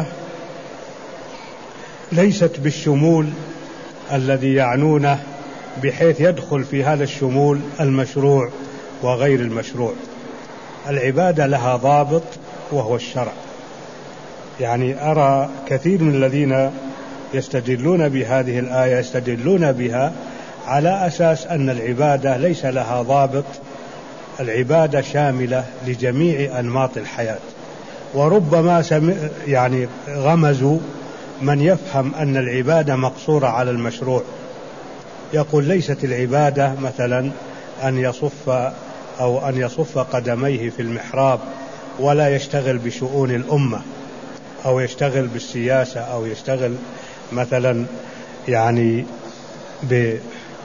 ليست بالشمول الذي يعنونه، بحيث يدخل في هذا الشمول المشروع وغير المشروع. العبادة لها ضابط وهو الشرع. يعني أرى كثير من الذين يستدلون بهذه الآية يستدلون بها على أساس أن العبادة ليس لها ضابط، العبادة شاملة لجميع أنماط الحياة. وربما يعني غمزوا من يفهم أن العبادة مقصورة على المشروع، يقول ليست العبادة مثلا أن يصف أو أن يصف قدميه في المحراب ولا يشتغل بشؤون الأمة، أو يشتغل بالسياسة، أو يشتغل مثلا يعني ب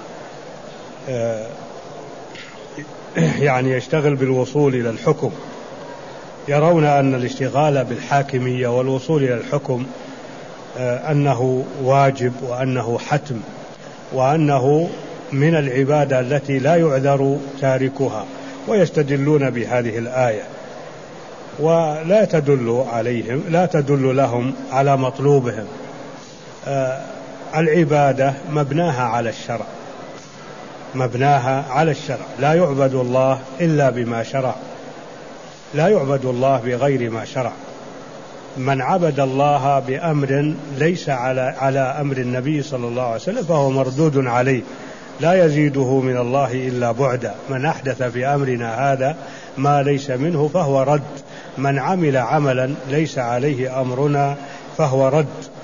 يعني يشتغل بالوصول إلى الحكم. يرون أن الاشتغال بالحاكمية والوصول إلى الحكم أنه واجب وأنه حتم، وأنه من العبادة التي لا يعذر تاركها، ويستدلون بهذه الآية، ولا تدل عليهم لا تدل لهم على مطلوبهم. العبادة مبناها على الشرع، مبناها على الشرع. لا يعبد الله إلا بما شرع، لا يعبد الله بغير ما شرع. من عبد الله بأمر ليس على على أمر النبي صلى الله عليه وسلم فهو مردود عليه، لا يزيده من الله إلا بعدا. من أحدث في أمرنا هذا ما ليس منه فهو رد. من عمل عملا ليس عليه أمرنا فهو رد.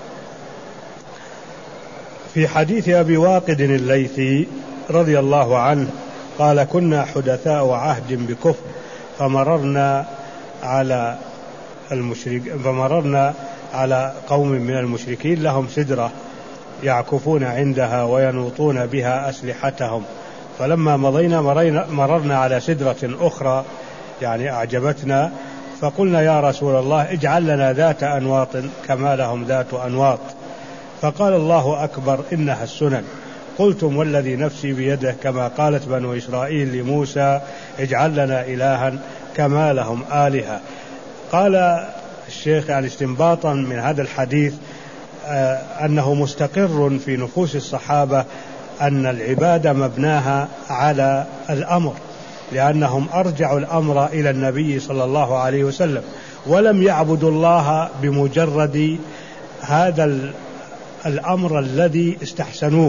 في حديث أبي واقد الليثي رضي الله عنه قال: كنا حدثاء عهد بكفر فمررنا على المشرك فمررنا على قوم من المشركين لهم سدرة يعكفون عندها وينوطون بها أسلحتهم، فلما مضينا مررنا على سدرة أخرى يعني أعجبتنا، فقلنا يا رسول الله اجعل لنا ذات أنواط كما لهم ذات أنواط. فقال الله أكبر إنها السنن. قلتم والذي نفسي بيده كما قالت بنو إسرائيل لموسى اجعل لنا إلها كما لهم آلهة. قال الشيخ يعني استنباطا من هذا الحديث آه أنه مستقر في نفوس الصحابة أن العبادة مبناها على الأمر، لأنهم أرجعوا الأمر إلى النبي صلى الله عليه وسلم، ولم يعبدوا الله بمجرد هذا الأمر الذي استحسنوه،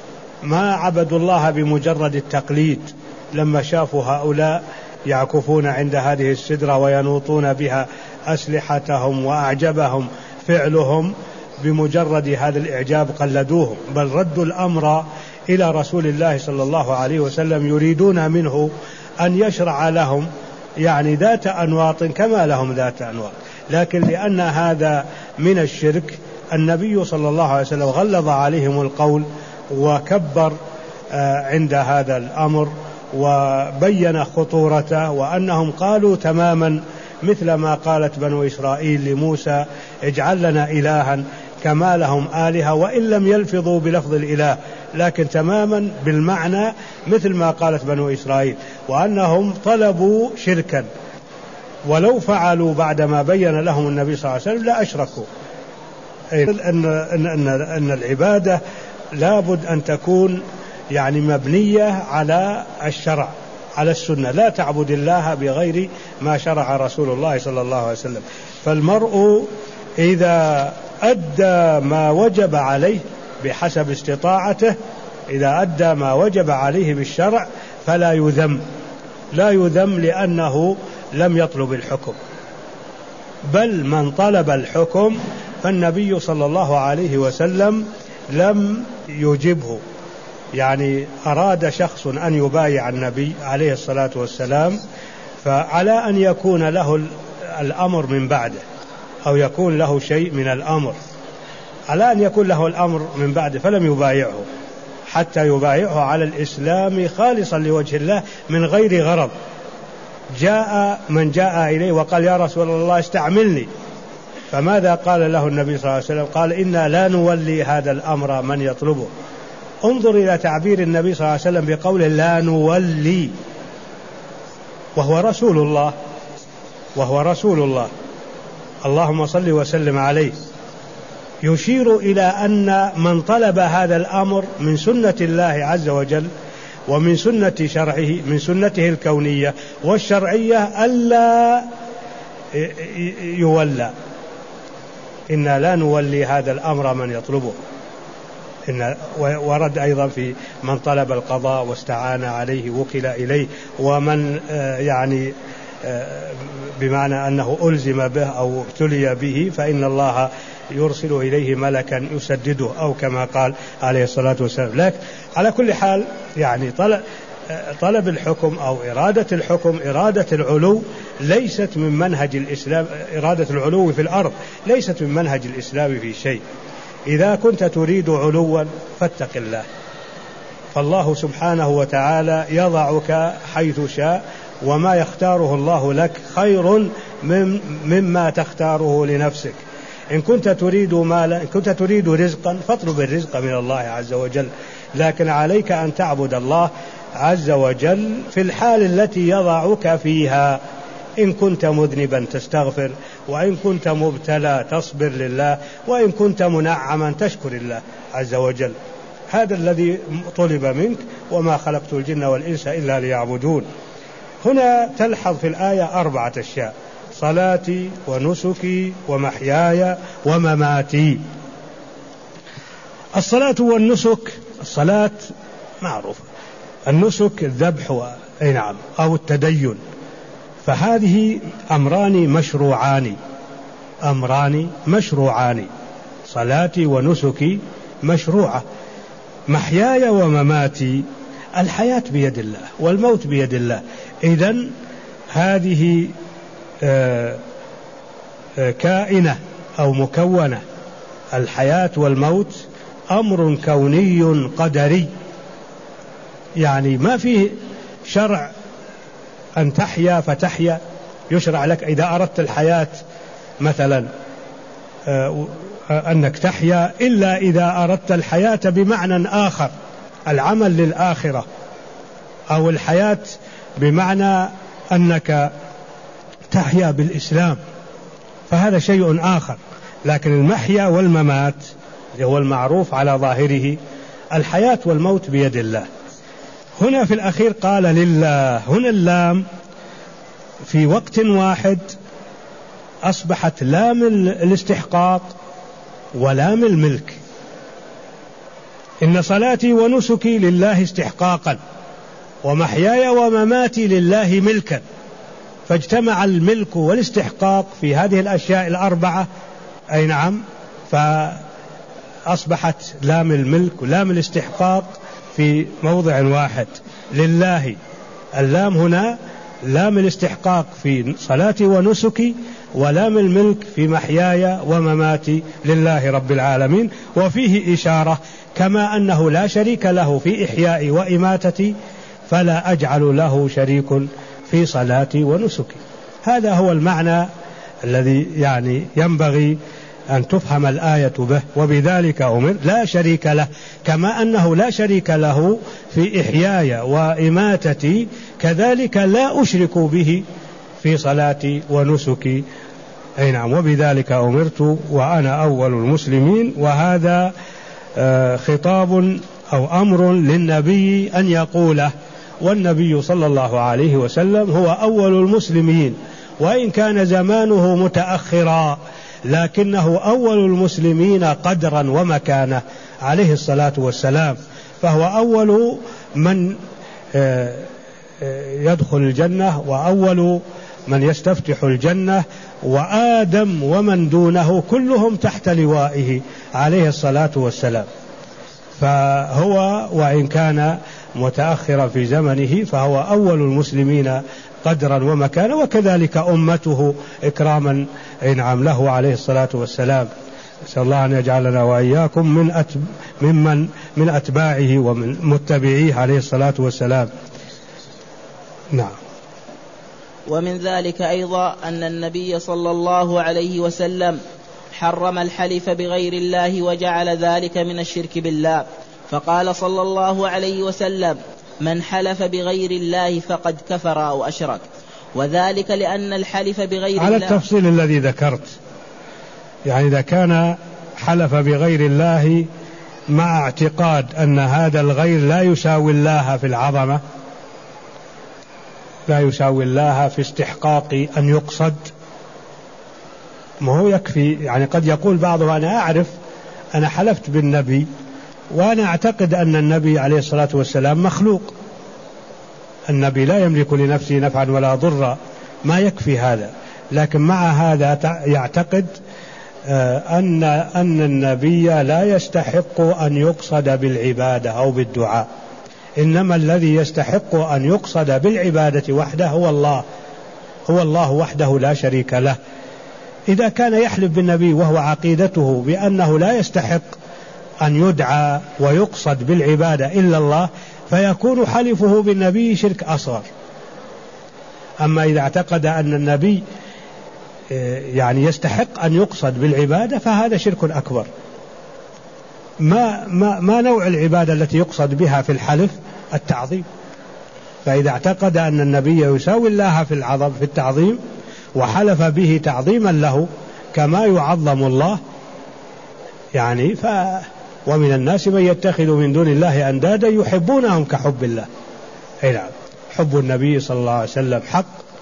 ما عبدوا الله بمجرد التقليد. لما شافوا هؤلاء يعكفون عند هذه السدرة وينوطون بها أسلحتهم وأعجبهم فعلهم، بمجرد هذا الإعجاب قلدوهم، بل ردوا الأمر إلى رسول الله صلى الله عليه وسلم يريدون منه أن يشرع لهم يعني ذات أنواط كما لهم ذات أنواط. لكن لأن هذا من الشرك النبي صلى الله عليه وسلم غلظ عليهم القول وكبر عند هذا الأمر وبين خطورته، وأنهم قالوا تماما مثل ما قالت بنو إسرائيل لموسى اجعل لنا إلها كما لهم آلهة، وإن لم يلفظوا بلفظ الإله لكن تماما بالمعنى مثل ما قالت بنو إسرائيل، وأنهم طلبوا شركا، ولو فعلوا بعدما بين لهم النبي صلى الله عليه وسلم لا أشركوا. أن, أن, أن, أن العبادة لابد أن تكون يعني مبنية على الشرع، على السنة، لا تعبد الله بغير ما شرع رسول الله صلى الله عليه وسلم. فالمرء إذا أدى ما وجب عليه بحسب استطاعته، إذا أدى ما وجب عليه بالشرع فلا يذم، لا يذم لأنه لم يطلب الحكم، بل من طلب الحكم فالنبي صلى الله عليه وسلم لم يجبه. يعني أراد شخص أن يبايع النبي عليه الصلاة والسلام، فعلى أن يكون له الأمر من بعده أو يكون له شيء من الأمر، على أن يكون له الأمر من بعده فلم يبايعه حتى يبايعه على الإسلام خالصا لوجه الله من غير غرض. جاء من جاء إليه وقال يا رسول الله استعملني، فماذا قال له النبي صلى الله عليه وسلم؟ قال إنا لا نولي هذا الأمر من يطلبه. انظر إلى تعبير النبي صلى الله عليه وسلم بقوله لا نولي، وهو رسول الله، وهو رسول الله اللهم صل وسلم عليه، يشير إلى أن من طلب هذا الأمر من سنة الله عز وجل ومن سنة شرعه، من سنته الكونية والشرعية ألا يولى. إنا لا نولي هذا الأمر من يطلبه. إن ورد أيضا في من طلب القضاء واستعان عليه وكل إليه، ومن يعني بمعنى أنه ألزم به أو ابتلي به فإن الله يرسل إليه ملكا يسدده، أو كما قال عليه الصلاة والسلام. لكن على كل حال يعني طلب, طلب الحكم أو إرادة الحكم، إرادة العلو ليست من منهج الإسلام، إرادة العلو في الأرض ليست من منهج الإسلام في شيء. إذا كنت تريد علوا فاتق الله، فالله سبحانه وتعالى يضعك حيث شاء، وما يختاره الله لك خير مما تختاره لنفسك. إن كنت تريد مالا، إن كنت تريد رزقا فاطلب الرزق من الله عز وجل، لكن عليك أن تعبد الله عز وجل في الحال التي يضعك فيها. إن كنت مذنبا تستغفر، وإن كنت مبتلى تصبر لله، وإن كنت منعما تشكر الله عز وجل. هذا الذي طلب منك، وما خلقت الجن والإنس إلا ليعبدون. هنا تلحظ في الآية أربعة أشياء: صلاتي ونسكي ومحياي ومماتي. الصلاة والنسك، الصلاة معروفة، النسك الذبح أي نعم أو التدين، فهذه أمران مشروعان، أمران مشروعان، صلاتي ونسكي مشروعة. محياي ومماتي، الحياة بيد الله والموت بيد الله، إذن هذه آآ آآ كائنة أو مكونة. الحياة والموت أمر كوني قدري، يعني ما فيه شرع أن تحيا فتحيا، يشرع لك إذا أردت الحياة مثلا أنك تحيا، إلا إذا أردت الحياة بمعنى آخر، العمل للآخرة، أو الحياة بمعنى أنك تحيا بالإسلام، فهذا شيء آخر. لكن المحيا والممات هو المعروف على ظاهره، الحياة والموت بيد الله. هنا في الأخير قال لله، هنا اللام في وقت واحد أصبحت لام الاستحقاق ولام الملك. إن صلاتي ونسكي لله استحقاقا ومحياي ومماتي لله ملكا، فاجتمع الملك والاستحقاق في هذه الأشياء الأربعة، أي نعم، فأصبحت لام الملك ولام الاستحقاق في موضع واحد. لله، اللام هنا لام الاستحقاق في صلاتي ونسكي، ولام الملك في محياي ومماتي لله رب العالمين. وفيه إشارة كما أنه لا شريك له في إحيائي وإماتتي، فلا أجعل له شريك في صلاتي ونسكي. هذا هو المعنى الذي يعني ينبغي أن تفهم الآية به. وبذلك أمر، لا شريك له، كما أنه لا شريك له في إحياي وإماتتي، كذلك لا أشرك به في صلاتي ونسكي. أي نعم، وبذلك أمرت وأنا أول المسلمين. وهذا خطاب أو أمر للنبي أن يقوله، والنبي صلى الله عليه وسلم هو أول المسلمين، وإن كان زمانه متأخرا لكنه أول المسلمين قدرا ومكانة عليه الصلاة والسلام، فهو أول من يدخل الجنة وأول من يستفتح الجنة، وآدم ومن دونه كلهم تحت لوائه عليه الصلاة والسلام. فهو وإن كان متأخرا في زمنه فهو أول المسلمين قدرا ومكانا، وكذلك أمته إكراما إنعم له عليه الصلاة والسلام. نسأل الله أن يجعلنا وإياكم من أتب ممن من أتباعه ومن متبعيه عليه الصلاة والسلام. نعم. ومن ذلك أيضا أن النبي صلى الله عليه وسلم حرم الحلف بغير الله وجعل ذلك من الشرك بالله، فقال صلى الله عليه وسلم: من حلف بغير الله فقد كفر أو أشرك. وذلك لأن الحلف بغير على الله، على التفصيل الذي ذكرت، يعني إذا كان حلف بغير الله مع اعتقاد أن هذا الغير لا يساوي الله في العظمة، لا يساوي الله في استحقاق أن يقصد، ما هو يكفي. يعني قد يقول بعضهم: أنا أعرف، أنا حلفت بالنبي وأنا أعتقد أن النبي عليه الصلاة والسلام مخلوق، النبي لا يملك لنفسه نفعا ولا ضرا، ما يكفي هذا. لكن مع هذا يعتقد أن أن النبي لا يستحق أن يقصد بالعبادة أو بالدعاء، إنما الذي يستحق أن يقصد بالعبادة وحده هو الله، هو الله وحده لا شريك له. إذا كان يحلف بالنبي وهو عقيدته بأنه لا يستحق أن يدعى ويقصد بالعبادة إلا الله، فيكون حلفه بالنبي شرك أصغر. أما إذا اعتقد أن النبي يعني يستحق أن يقصد بالعبادة فهذا شرك أكبر. ما, ما, ما نوع العبادة التي يقصد بها في الحلف؟ التعظيم. فإذا اعتقد أن النبي يساوي الله في العظم في التعظيم وحلف به تعظيما له كما يعظم الله، يعني ف ومن الناس من يتخذ من دون الله أندادا يحبونهم كحب الله. أي نعم، حب النبي صلى الله عليه وسلم حق،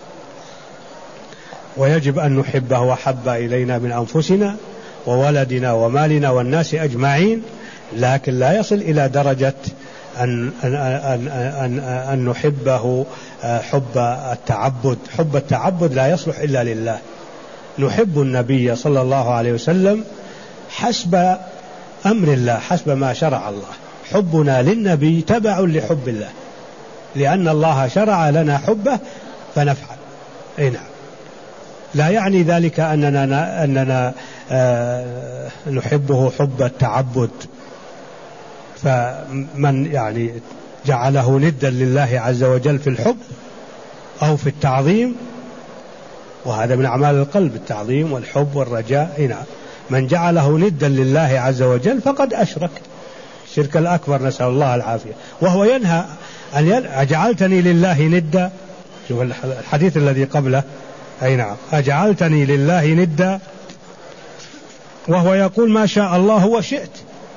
ويجب أن نحبه أحب إلينا من أنفسنا وولدنا ومالنا والناس أجمعين، لكن لا يصل إلى درجة أن, أن, أن, أن, أن نحبه حب التعبد. حب التعبد لا يصلح إلا لله. نحب النبي صلى الله عليه وسلم حسب أمر الله، حسب ما شرع الله. حبنا للنبي تبع لحب الله، لأن الله شرع لنا حبه فنفعل. أي نعم، لا يعني ذلك أننا, أننا آه نحبه حب التعبد. فمن يعني جعله ندا لله عز وجل في الحب أو في التعظيم، وهذا من أعمال القلب التعظيم والحب والرجاء. هنا من جعله ندا لله عز وجل فقد أشرك الشرك الأكبر، نسأل الله العافية. وهو ينهى أن ين... أجعلتني لله ندا، شوف الحديث الذي قبله، أي نعم، أجعلتني لله ندا، وهو يقول ما شاء الله وشئت،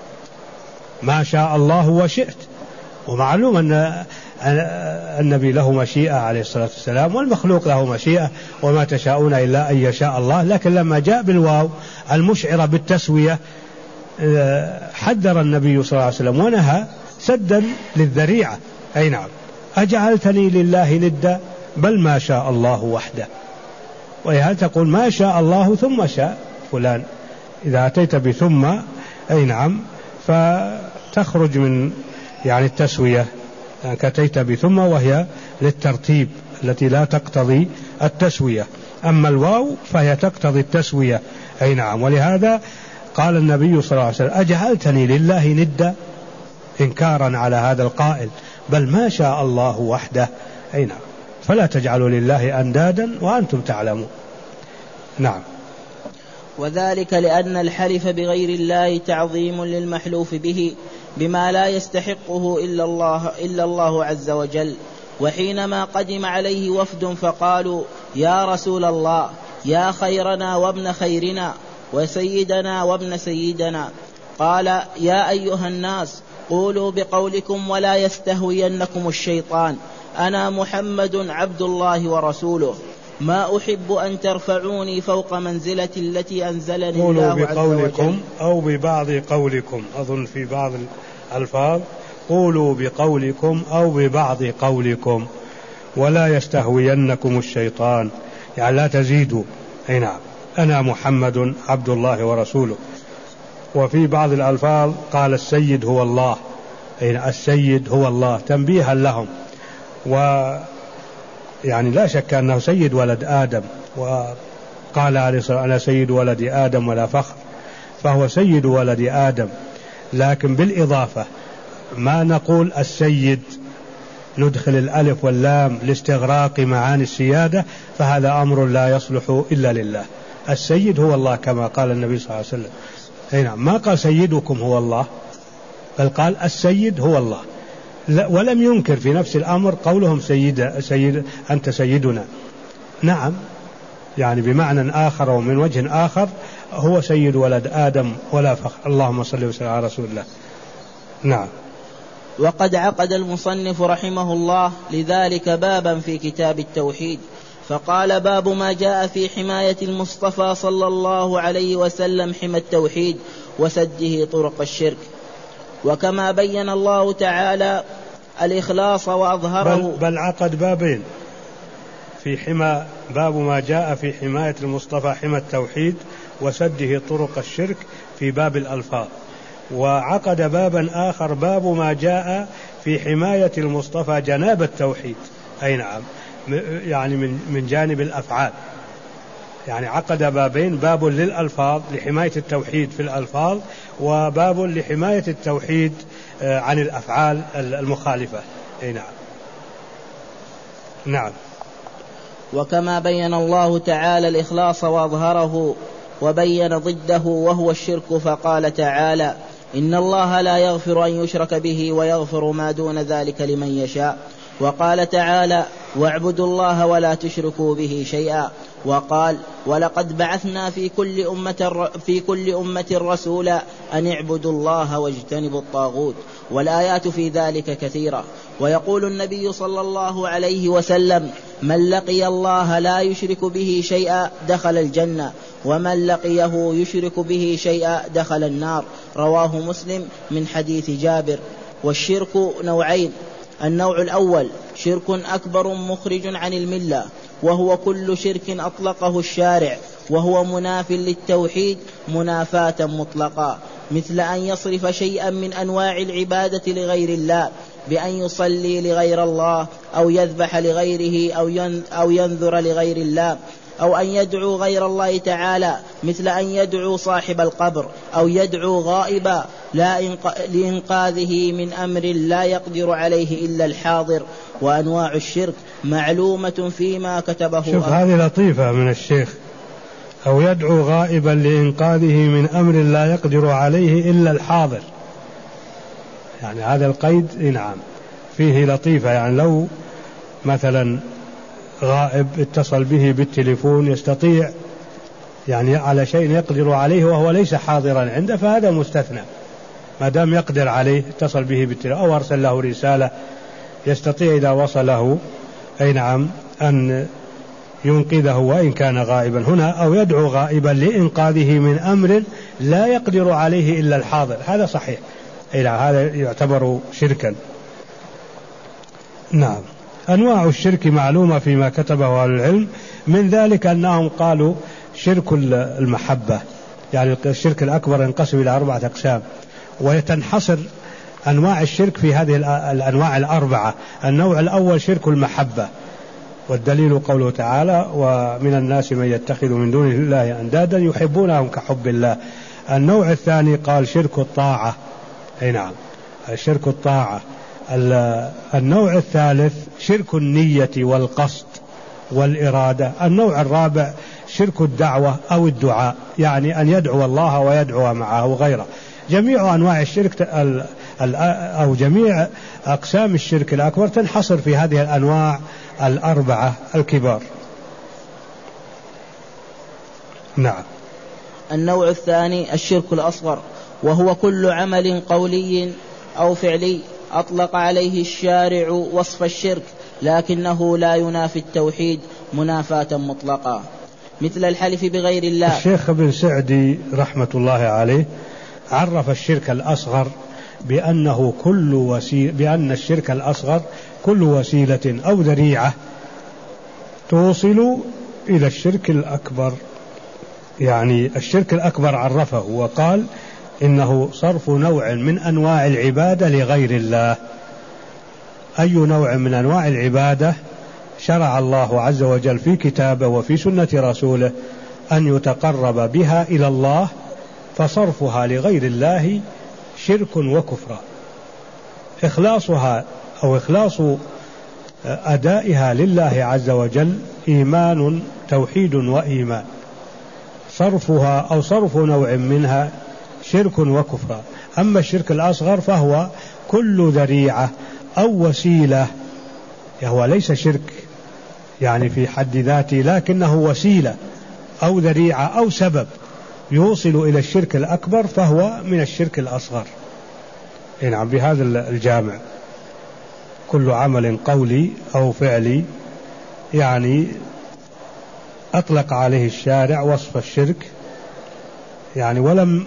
ما شاء الله وشئت. ومعلوم أن النبي له مشيئة عليه الصلاة والسلام، والمخلوق له مشيئة، وما تشاءون إلا أن يشاء الله. لكن لما جاء بالواو المشعرة بالتسوية حذر النبي صلى الله عليه وسلم ونهى سدا للذريعة. أي نعم، أجعلتني لله ندا، بل ما شاء الله وحده. وهل تقول ما شاء الله ثم شاء فلان، إذا أتيت بثم أي نعم فتخرج من يعني التسوية، يعني أتيت بثم وهي للترتيب التي لا تقتضي التسوية، أما الواو فهي تقتضي التسوية. أي نعم، ولهذا قال النبي صلى الله عليه وسلم أجعلتني لله ندا، إنكارا على هذا القائل، بل ما شاء الله وحده. أي نعم، فلا تجعلوا لله أندادا وأنتم تعلمون. نعم. وذلك لأن الحلف بغير الله تعظيم للمحلوف به بما لا يستحقه إلا الله, إلا الله عز وجل. وحينما قدم عليه وفد فقالوا يا رسول الله، يا خيرنا وابن خيرنا وسيدنا وابن سيدنا، قال يا أيها الناس قولوا بقولكم ولا يستهوينكم الشيطان، أنا محمد عبد الله ورسوله، ما أحب أن ترفعوني فوق منزلة التي أنزلني الله عز وجل. قولوا بقولكم أو ببعض قولكم، أظن في بعض الألفاظ قولوا بقولكم أو ببعض قولكم ولا يستهوينكم الشيطان، يعني لا تزيدوا. أي نعم، أنا محمد عبد الله ورسوله. وفي بعض الألفاظ قال السيد هو الله، أي السيد هو الله تنبيها لهم. و يعني لا شك أنه سيد ولد آدم، وقال عليه الصلاة والسلام أنا سيد ولد آدم ولا فخر، فهو سيد ولد آدم، لكن بالإضافة ما نقول السيد ندخل الألف واللام لاستغراق معاني السيادة، فهذا أمر لا يصلح إلا لله. السيد هو الله كما قال النبي صلى الله عليه وسلم. هنا ما قال سيدكم هو الله، بل قال السيد هو الله، ولم ينكر في نفس الأمر قولهم سيد, سيد أنت سيدنا. نعم، يعني بمعنى آخر ومن وجه آخر هو سيد ولد آدم ولا فخر. اللهم صل وسلم على رسول الله. نعم. وقد عقد المصنف رحمه الله لذلك بابا في كتاب التوحيد، فقال باب ما جاء في حماية المصطفى صلى الله عليه وسلم حمى التوحيد وسده طرق الشرك. وكما بين الله تعالى الإخلاص وأظهره، بل, بل عقد بابين في حمى، باب ما جاء في حماية المصطفى حمى التوحيد وسده طرق الشرك في باب الألفاظ، وعقد بابا آخر باب ما جاء في حماية المصطفى جناب التوحيد. أي نعم، يعني من, من جانب الأفعال، يعني عقد بابين، باب للألفاظ لحماية التوحيد في الألفاظ، وباب لحماية التوحيد عن الأفعال المخالفة. أي نعم. نعم. وكما بين الله تعالى الإخلاص وأظهره وبين ضده وهو الشرك، فقال تعالى إن الله لا يغفر أن يشرك به ويغفر ما دون ذلك لمن يشاء. وقال تعالى واعبدوا الله ولا تشركوا به شيئا. وقال ولقد بعثنا في كل أمة, في كل أمة رسولا أن اعبدوا الله واجتنبوا الطاغوت، والآيات في ذلك كثيرة. ويقول النبي صلى الله عليه وسلم من لقي الله لا يشرك به شيئا دخل الجنة، ومن لقيه يشرك به شيئا دخل النار. رواه مسلم من حديث جابر. والشرك نوعين: النوع الأول شرك أكبر مخرج عن الملة، وهو كل شرك أطلقه الشارع وهو مناف للتوحيد منافاة مطلقة، مثل أن يصرف شيئا من أنواع العبادة لغير الله، بأن يصلي لغير الله أو يذبح لغيره أو ينذر لغير الله أو أن يدعو غير الله تعالى مثل أن يدعو صاحب القبر أو يدعو غائبا لإنقاذه من أمر لا يقدر عليه إلا الحاضر. وأنواع الشرك معلومة فيما كتبه. شوف هذه لطيفة من الشيخ، أو يدعو غائبا لإنقاذه من أمر لا يقدر عليه إلا الحاضر، يعني هذا القيد نعم فيه لطيفة، يعني لو مثلا غائب اتصل به بالتليفون يستطيع يعني على شيء يقدر عليه وهو ليس حاضرا عنده فهذا مستثنى، ما دام يقدر عليه اتصل به بالتليفون أو أرسل له رسالة يستطيع إذا وصله أي نعم أن ينقذه وإن كان غائبا. هنا أو يدعو غائبا لإنقاذه من أمر لا يقدر عليه إلا الحاضر، هذا صحيح، أي نعم هذا يعتبر شركا. نعم. أنواع الشرك معلومة فيما كتبه أهل العلم، من ذلك أنهم قالوا شرك المحبة، يعني الشرك الأكبر ينقسم إلى أربعة أقسام، ويتنحصر أنواع الشرك في هذه الأنواع الأربعة. النوع الأول شرك المحبة، والدليل قوله تعالى ومن الناس من يتخذ من دون الله أندادا يحبونهم كحب الله. النوع الثاني قال شرك الطاعة، أي نعم شرك الطاعة. النوع الثالث شرك النية والقصد والإرادة. النوع الرابع شرك الدعوة أو الدعاء، يعني أن يدعو الله ويدعو معه غيره. جميع أنواع الشرك أو جميع أقسام الشرك الأكبر تنحصر في هذه الأنواع الأربعة الكبار. نعم. النوع الثاني الشرك الأصغر، وهو كل عمل قولي أو فعلي أطلق عليه الشارع وصف الشرك لكنه لا ينافي التوحيد منافاة مطلقة، مثل الحلف بغير الله. الشيخ ابن سعدي رحمة الله عليه عرف الشرك الأصغر بأنه كل وسيلة، بأن الشرك الأصغر كل وسيلة أو ذريعة توصل إلى الشرك الأكبر. يعني الشرك الأكبر عرفه وقال إنه صرف نوع من أنواع العبادة لغير الله. أي نوع من أنواع العبادة شرع الله عز وجل في كتابه وفي سنة رسوله أن يتقرب بها إلى الله، فصرفها لغير الله شرك وكفر. إخلاصها أو إخلاص أدائها لله عز وجل إيمان توحيد وإيمان، صرفها أو صرف نوع منها شرك وكفر. أما الشرك الأصغر فهو كل ذريعة أو وسيلة، هو ليس شرك يعني في حد ذاته، لكنه وسيلة أو ذريعة أو سبب يوصل إلى الشرك الأكبر، فهو من الشرك الأصغر. نعم بهذا الجامع كل عمل قولي أو فعلي يعني أطلق عليه الشارع وصف الشرك، يعني ولم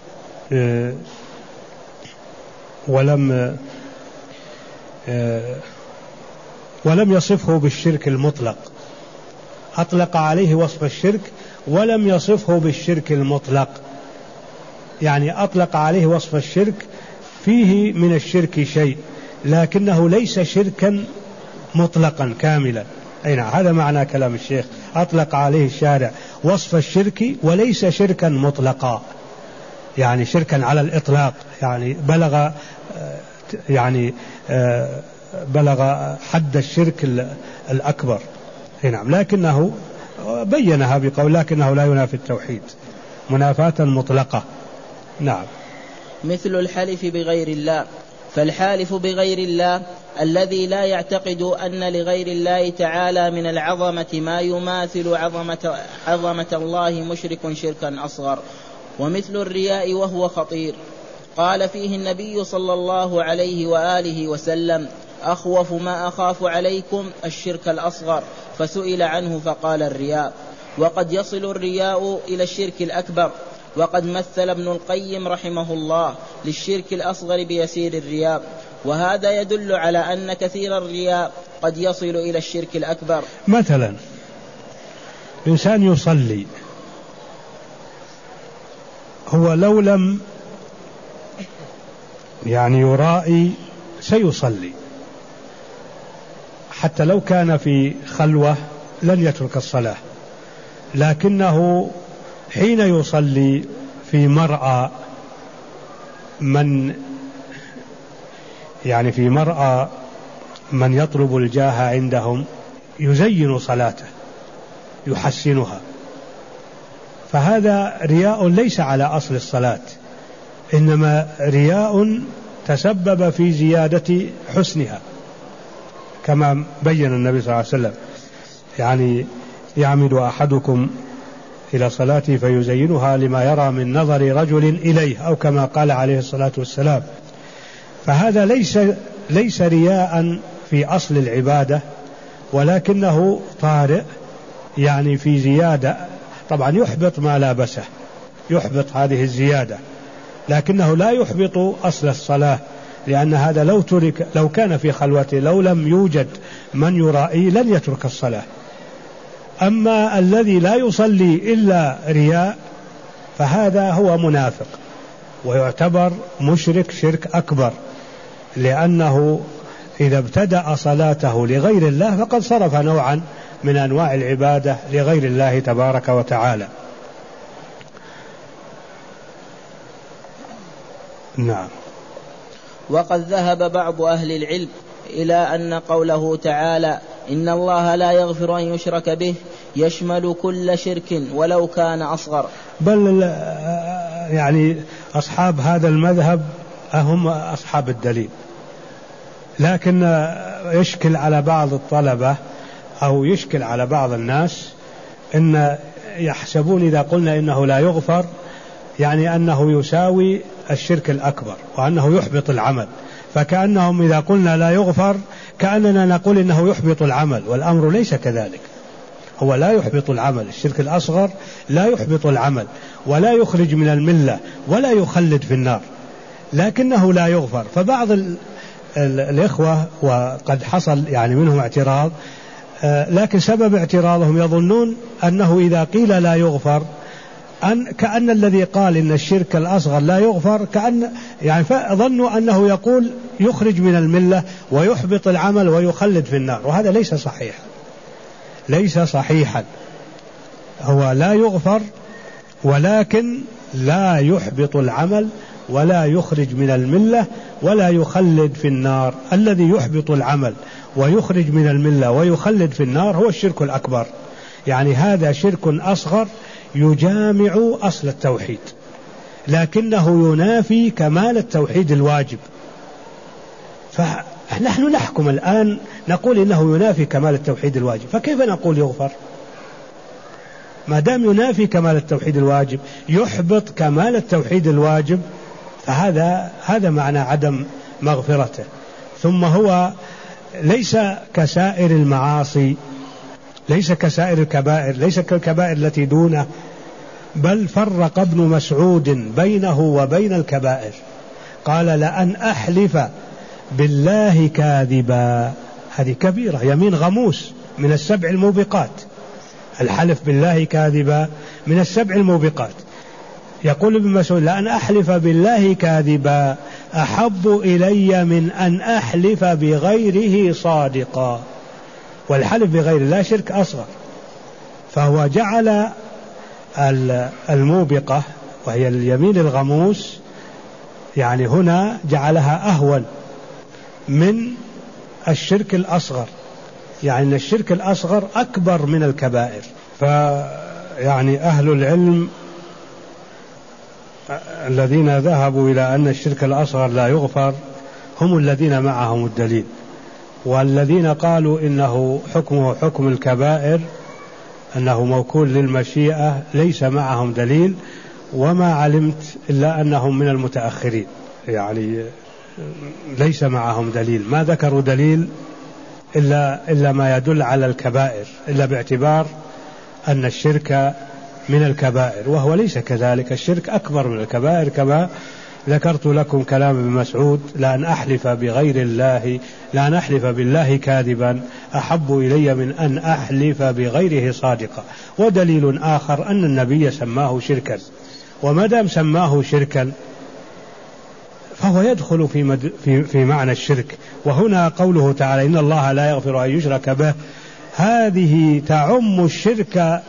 ولم ولم يصفه بالشرك المطلق، أطلق عليه وصف الشرك ولم يصفه بالشرك المطلق، يعني أطلق عليه وصف الشرك فيه من الشرك شيء لكنه ليس شركا مطلقا كاملا. أي نعم هذا معنى كلام الشيخ، أطلق عليه الشارع وصف الشرك وليس شركا مطلقا، يعني شركا على الإطلاق، يعني بلغ يعني بلغ حد الشرك الأكبر. نعم لكنه بينها بقول لكنه لا ينافي التوحيد منافاة مطلقة. نعم. مثل الحلف بغير الله، فالحالف بغير الله الذي لا يعتقد أن لغير الله تعالى من العظمة ما يماثل عظمة, عظمة الله مشرك شركا أصغر. ومثل الرياء وهو خطير، قال فيه النبي صلى الله عليه وآله وسلم أخوف ما أخاف عليكم الشرك الأصغر، فسئل عنه فقال الرياء. وقد يصل الرياء إلى الشرك الأكبر، وقد مثل ابن القيم رحمه الله للشرك الأصغر بيسير الرياء، وهذا يدل على أن كثير الرياء قد يصل إلى الشرك الأكبر. مثلا إنسان يصلي، هو لو لم يعني يرائي سيصلي، حتى لو كان في خلوة لن يترك الصلاة، لكنه حين يصلي في مرأى من يعني في مرأى من يطلب الجاه عندهم يزين صلاته يحسنها، فهذا رياء ليس على أصل الصلاة، إنما رياء تسبب في زيادة حسنها، كما بين النبي صلى الله عليه وسلم يعني يعمد أحدكم إلى صلاته فيزينها لما يرى من نظر رجل إليه، أو كما قال عليه الصلاة والسلام. فهذا ليس ليس رياء في أصل العبادة، ولكنه طارئ يعني في زيادة، طبعا يحبط ما لابسه، يحبط هذه الزيادة، لكنه لا يحبط أصل الصلاة، لأن هذا لو ترك لو كان في خلوته لو لم يوجد من يرائي لن يترك الصلاة. أما الذي لا يصلي إلا رياء فهذا هو منافق ويعتبر مشرك شرك أكبر، لأنه إذا ابتدأ صلاته لغير الله فقد صرف نوعا من أنواع العبادة لغير الله تبارك وتعالى. نعم. وقد ذهب بعض أهل العلم إلى أن قوله تعالى إن الله لا يغفر أن يشرك به يشمل كل شرك ولو كان أصغر، بل يعني أصحاب هذا المذهب هم أصحاب الدليل، لكن يشكل على بعض الطلبة أو يشكل على بعض الناس إن يحسبون إذا قلنا إنه لا يغفر يعني أنه يساوي الشرك الأكبر وأنه يحبط العمل، فكأنهم إذا قلنا لا يغفر كأننا نقول إنه يحبط العمل، والأمر ليس كذلك، هو لا يحبط العمل، الشرك الأصغر لا يحبط العمل ولا يخرج من الملة ولا يخلد في النار، لكنه لا يغفر. فبعض ال ال الإخوة وقد حصل يعني منهم اعتراض، لكن سبب اعتراضهم يظنون أنه إذا قيل لا يغفر أن كأن الذي قال إن الشرك الأصغر لا يغفر كأن يعني فظنوا أنه يقول يخرج من الملة ويحبط العمل ويخلد في النار، وهذا ليس صحيحا، ليس صحيحا. هو لا يغفر ولكن لا يحبط العمل ولا يخرج من الملة ولا يخلد في النار. الذي يحبط العمل ويخرج من الملة ويخلد في النار هو الشرك الأكبر، يعني هذا شرك أصغر يجامع أصل التوحيد، لكنه ينافي كمال التوحيد الواجب. فنحن نحكم الآن نقول إنه ينافي كمال التوحيد الواجب، فكيف نقول يغفر ما دام ينافي كمال التوحيد الواجب، يحبط كمال التوحيد الواجب، فهذا هذا معنى عدم مغفرته. ثم هو ليس كسائر المعاصي، ليس كسائر الكبائر، ليس كالكبائر التي دونه، بل فرق ابن مسعود بينه وبين الكبائر، قال لأن أحلف بالله كاذبا، هذه كبيرة يمين غموس من السبع الموبقات، الحلف بالله كاذبا من السبع الموبقات. يقول ابن مسعود لأن أحلف بالله كاذبا أحب إلي من أن أحلف بغيره صادقا، والحلف بغير الله شرك أصغر، فهو جعل الموبقة وهي اليمين الغموس يعني هنا جعلها أهون من الشرك الأصغر، يعني الشرك الأصغر أكبر من الكبائر. فيعني أهل العلم الذين ذهبوا إلى أن الشرك الأصغر لا يغفر هم الذين معهم الدليل، والذين قالوا إنه حكمه حكم الكبائر أنه موكول للمشيئة ليس معهم دليل، وما علمت إلا أنهم من المتأخرين، يعني ليس معهم دليل، ما ذكروا دليل إلا, إلا ما يدل على الكبائر، إلا باعتبار أن الشرك من الكبائر، وهو ليس كذلك، الشرك أكبر من الكبائر كما ذكرت لكم كلام ابن مسعود لأن أحلف بغير الله لأن أحلف بالله كاذبا أحب إلي من أن أحلف بغيره صادقا. ودليل آخر أن النبي سماه شركا، وما دام سماه شركا فهو يدخل في, مد... في... في معنى الشرك. وهنا قوله تعالى إن الله لا يغفر أن يشرك به، هذه تعم الشرك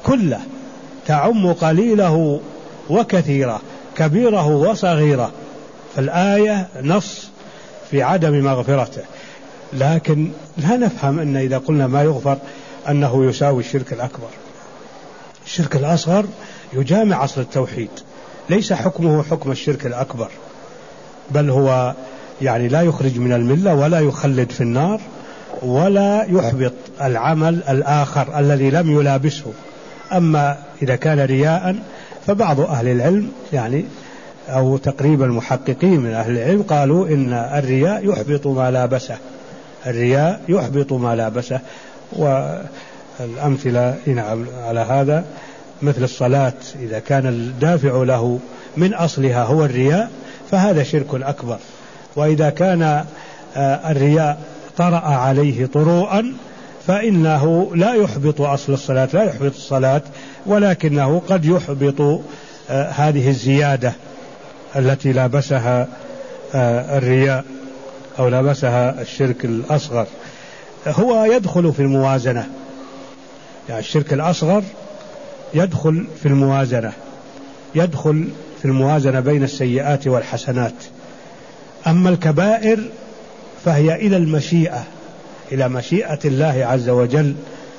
كله، تعم قليله وكثيره، كبيره وصغيره. فالآية نص في عدم مغفرته، لكن لا نفهم أن إذا قلنا ما يغفر أنه يساوي الشرك الأكبر. الشرك الأصغر يجامع أصل التوحيد، ليس حكمه حكم الشرك الأكبر، بل هو يعني لا يخرج من الملة ولا يخلد في النار ولا يحبط العمل الآخر الذي لم يلابسه. أما إذا كان رياء فبعض أهل العلم يعني أو تقريبا المحققين من أهل العلم قالوا إن الرياء يحبط ما لابسه، الرياء يحبط ما لابسه. والأمثلة على هذا مثل الصلاة، إذا كان الدافع له من أصلها هو الرياء فهذا شرك أكبر، وإذا كان الرياء طرأ عليه طروءا فإنه لا يحبط أصل الصلاة، لا يحبط الصلاة، ولكنه قد يحبط هذه الزيادة التي لابسها الرياء أو لابسها الشرك الأصغر. هو يدخل في الموازنة، يعني الشرك الأصغر يدخل في الموازنة، يدخل في الموازنة بين السيئات والحسنات. أما الكبائر فهي إلى المشيئة، إلى مشيئة الله عز وجل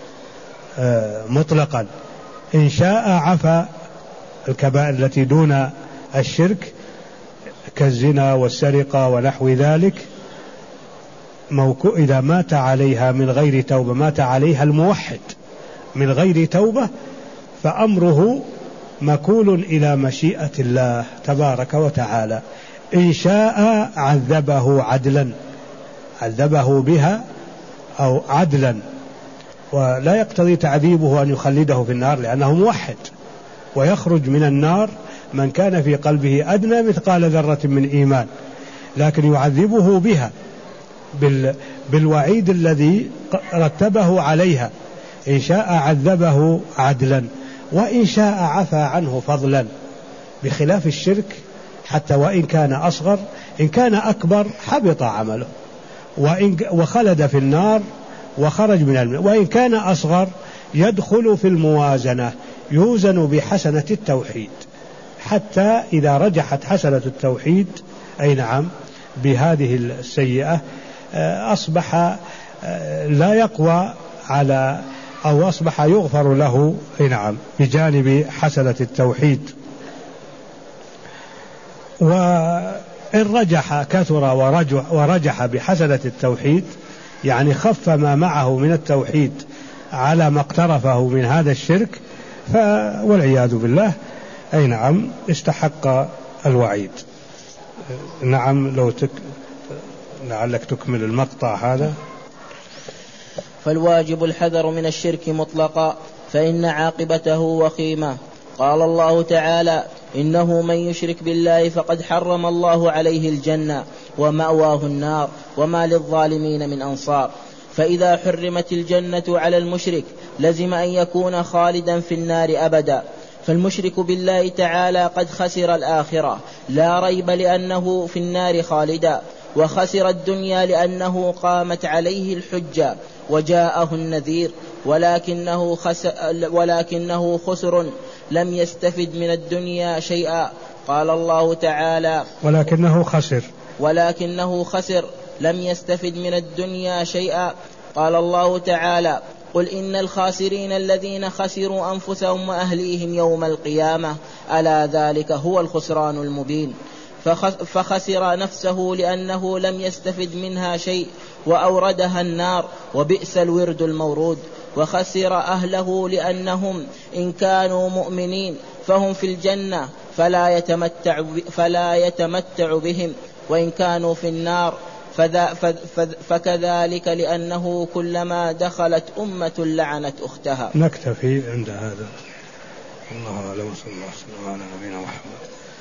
مطلقا. إن شاء عفا الكبائر التي دون الشرك كالزنا والسرقة ونحو ذلك، إذا مات عليها من غير توبة، مات عليها الموحد من غير توبة، فأمره مكول إلى مشيئة الله تبارك وتعالى. إن شاء عذبه عدلا، عذبه بها أو عدلا، ولا يقتضي تعذيبه أن يخلده في النار لأنه موحد، ويخرج من النار من كان في قلبه أدنى مثقال ذرة من إيمان، لكن يعذبه بها بالوعيد الذي رتبه عليها. إن شاء عذبه عدلا، وإن شاء عفى عنه فضلا، بخلاف الشرك حتى وإن كان أصغر، إن كان أكبر حبط عمله وإن وخلد في النار وخرج من الماء. وإن كان أصغر يدخل في الموازنة، يوزن بحسنة التوحيد، حتى إذا رجحت حسنة التوحيد أي نعم بهذه السيئة أصبح لا يقوى على أو أصبح يغفر له أي نعم بجانب حسنة التوحيد. وإن رجح كثر ورجح بحسنة التوحيد، يعني خف ما معه من التوحيد على ما اقترفه من هذا الشرك، والعياذ بالله أي نعم استحق الوعيد. نعم لو تك... لعلك تكمل المقطع هذا. فالواجب الحذر من الشرك مطلقا، فإن عاقبته وخيمة. قال الله تعالى: إنه من يشرك بالله فقد حرم الله عليه الجنة ومأواه النار وما للظالمين من أنصار. فإذا حرمت الجنة على المشرك لزم أن يكون خالدا في النار أبدا. فالمشرك بالله تعالى قد خسر الآخرة لا ريب، لأنه في النار خالدا، وخسر الدنيا لأنه قامت عليه الحجة وجاءه النذير، ولكنه خسر, ولكنه خسر لم يستفد من الدنيا شيئا. قال الله تعالى: ولكنه خسر ولكنه خسر لم يستفد من الدنيا شيئا. قال الله تعالى: قل إن الخاسرين الذين خسروا أنفسهم وأهليهم يوم القيامة ألا ذلك هو الخسران المبين. فخسر نفسه لأنه لم يستفد منها شيء وأوردها النار، وبئس الورد المورود. وخسر أهله لأنهم إن كانوا مؤمنين فهم في الجنة فلا يتمتع, فلا يتمتع بهم، وإن كانوا في النار فكذلك، لأنه كلما دخلت أمة لعنت أختها. نكتفي عند هذا. الله أعلم، صلى الله عليه وسلم على نبينا محمد.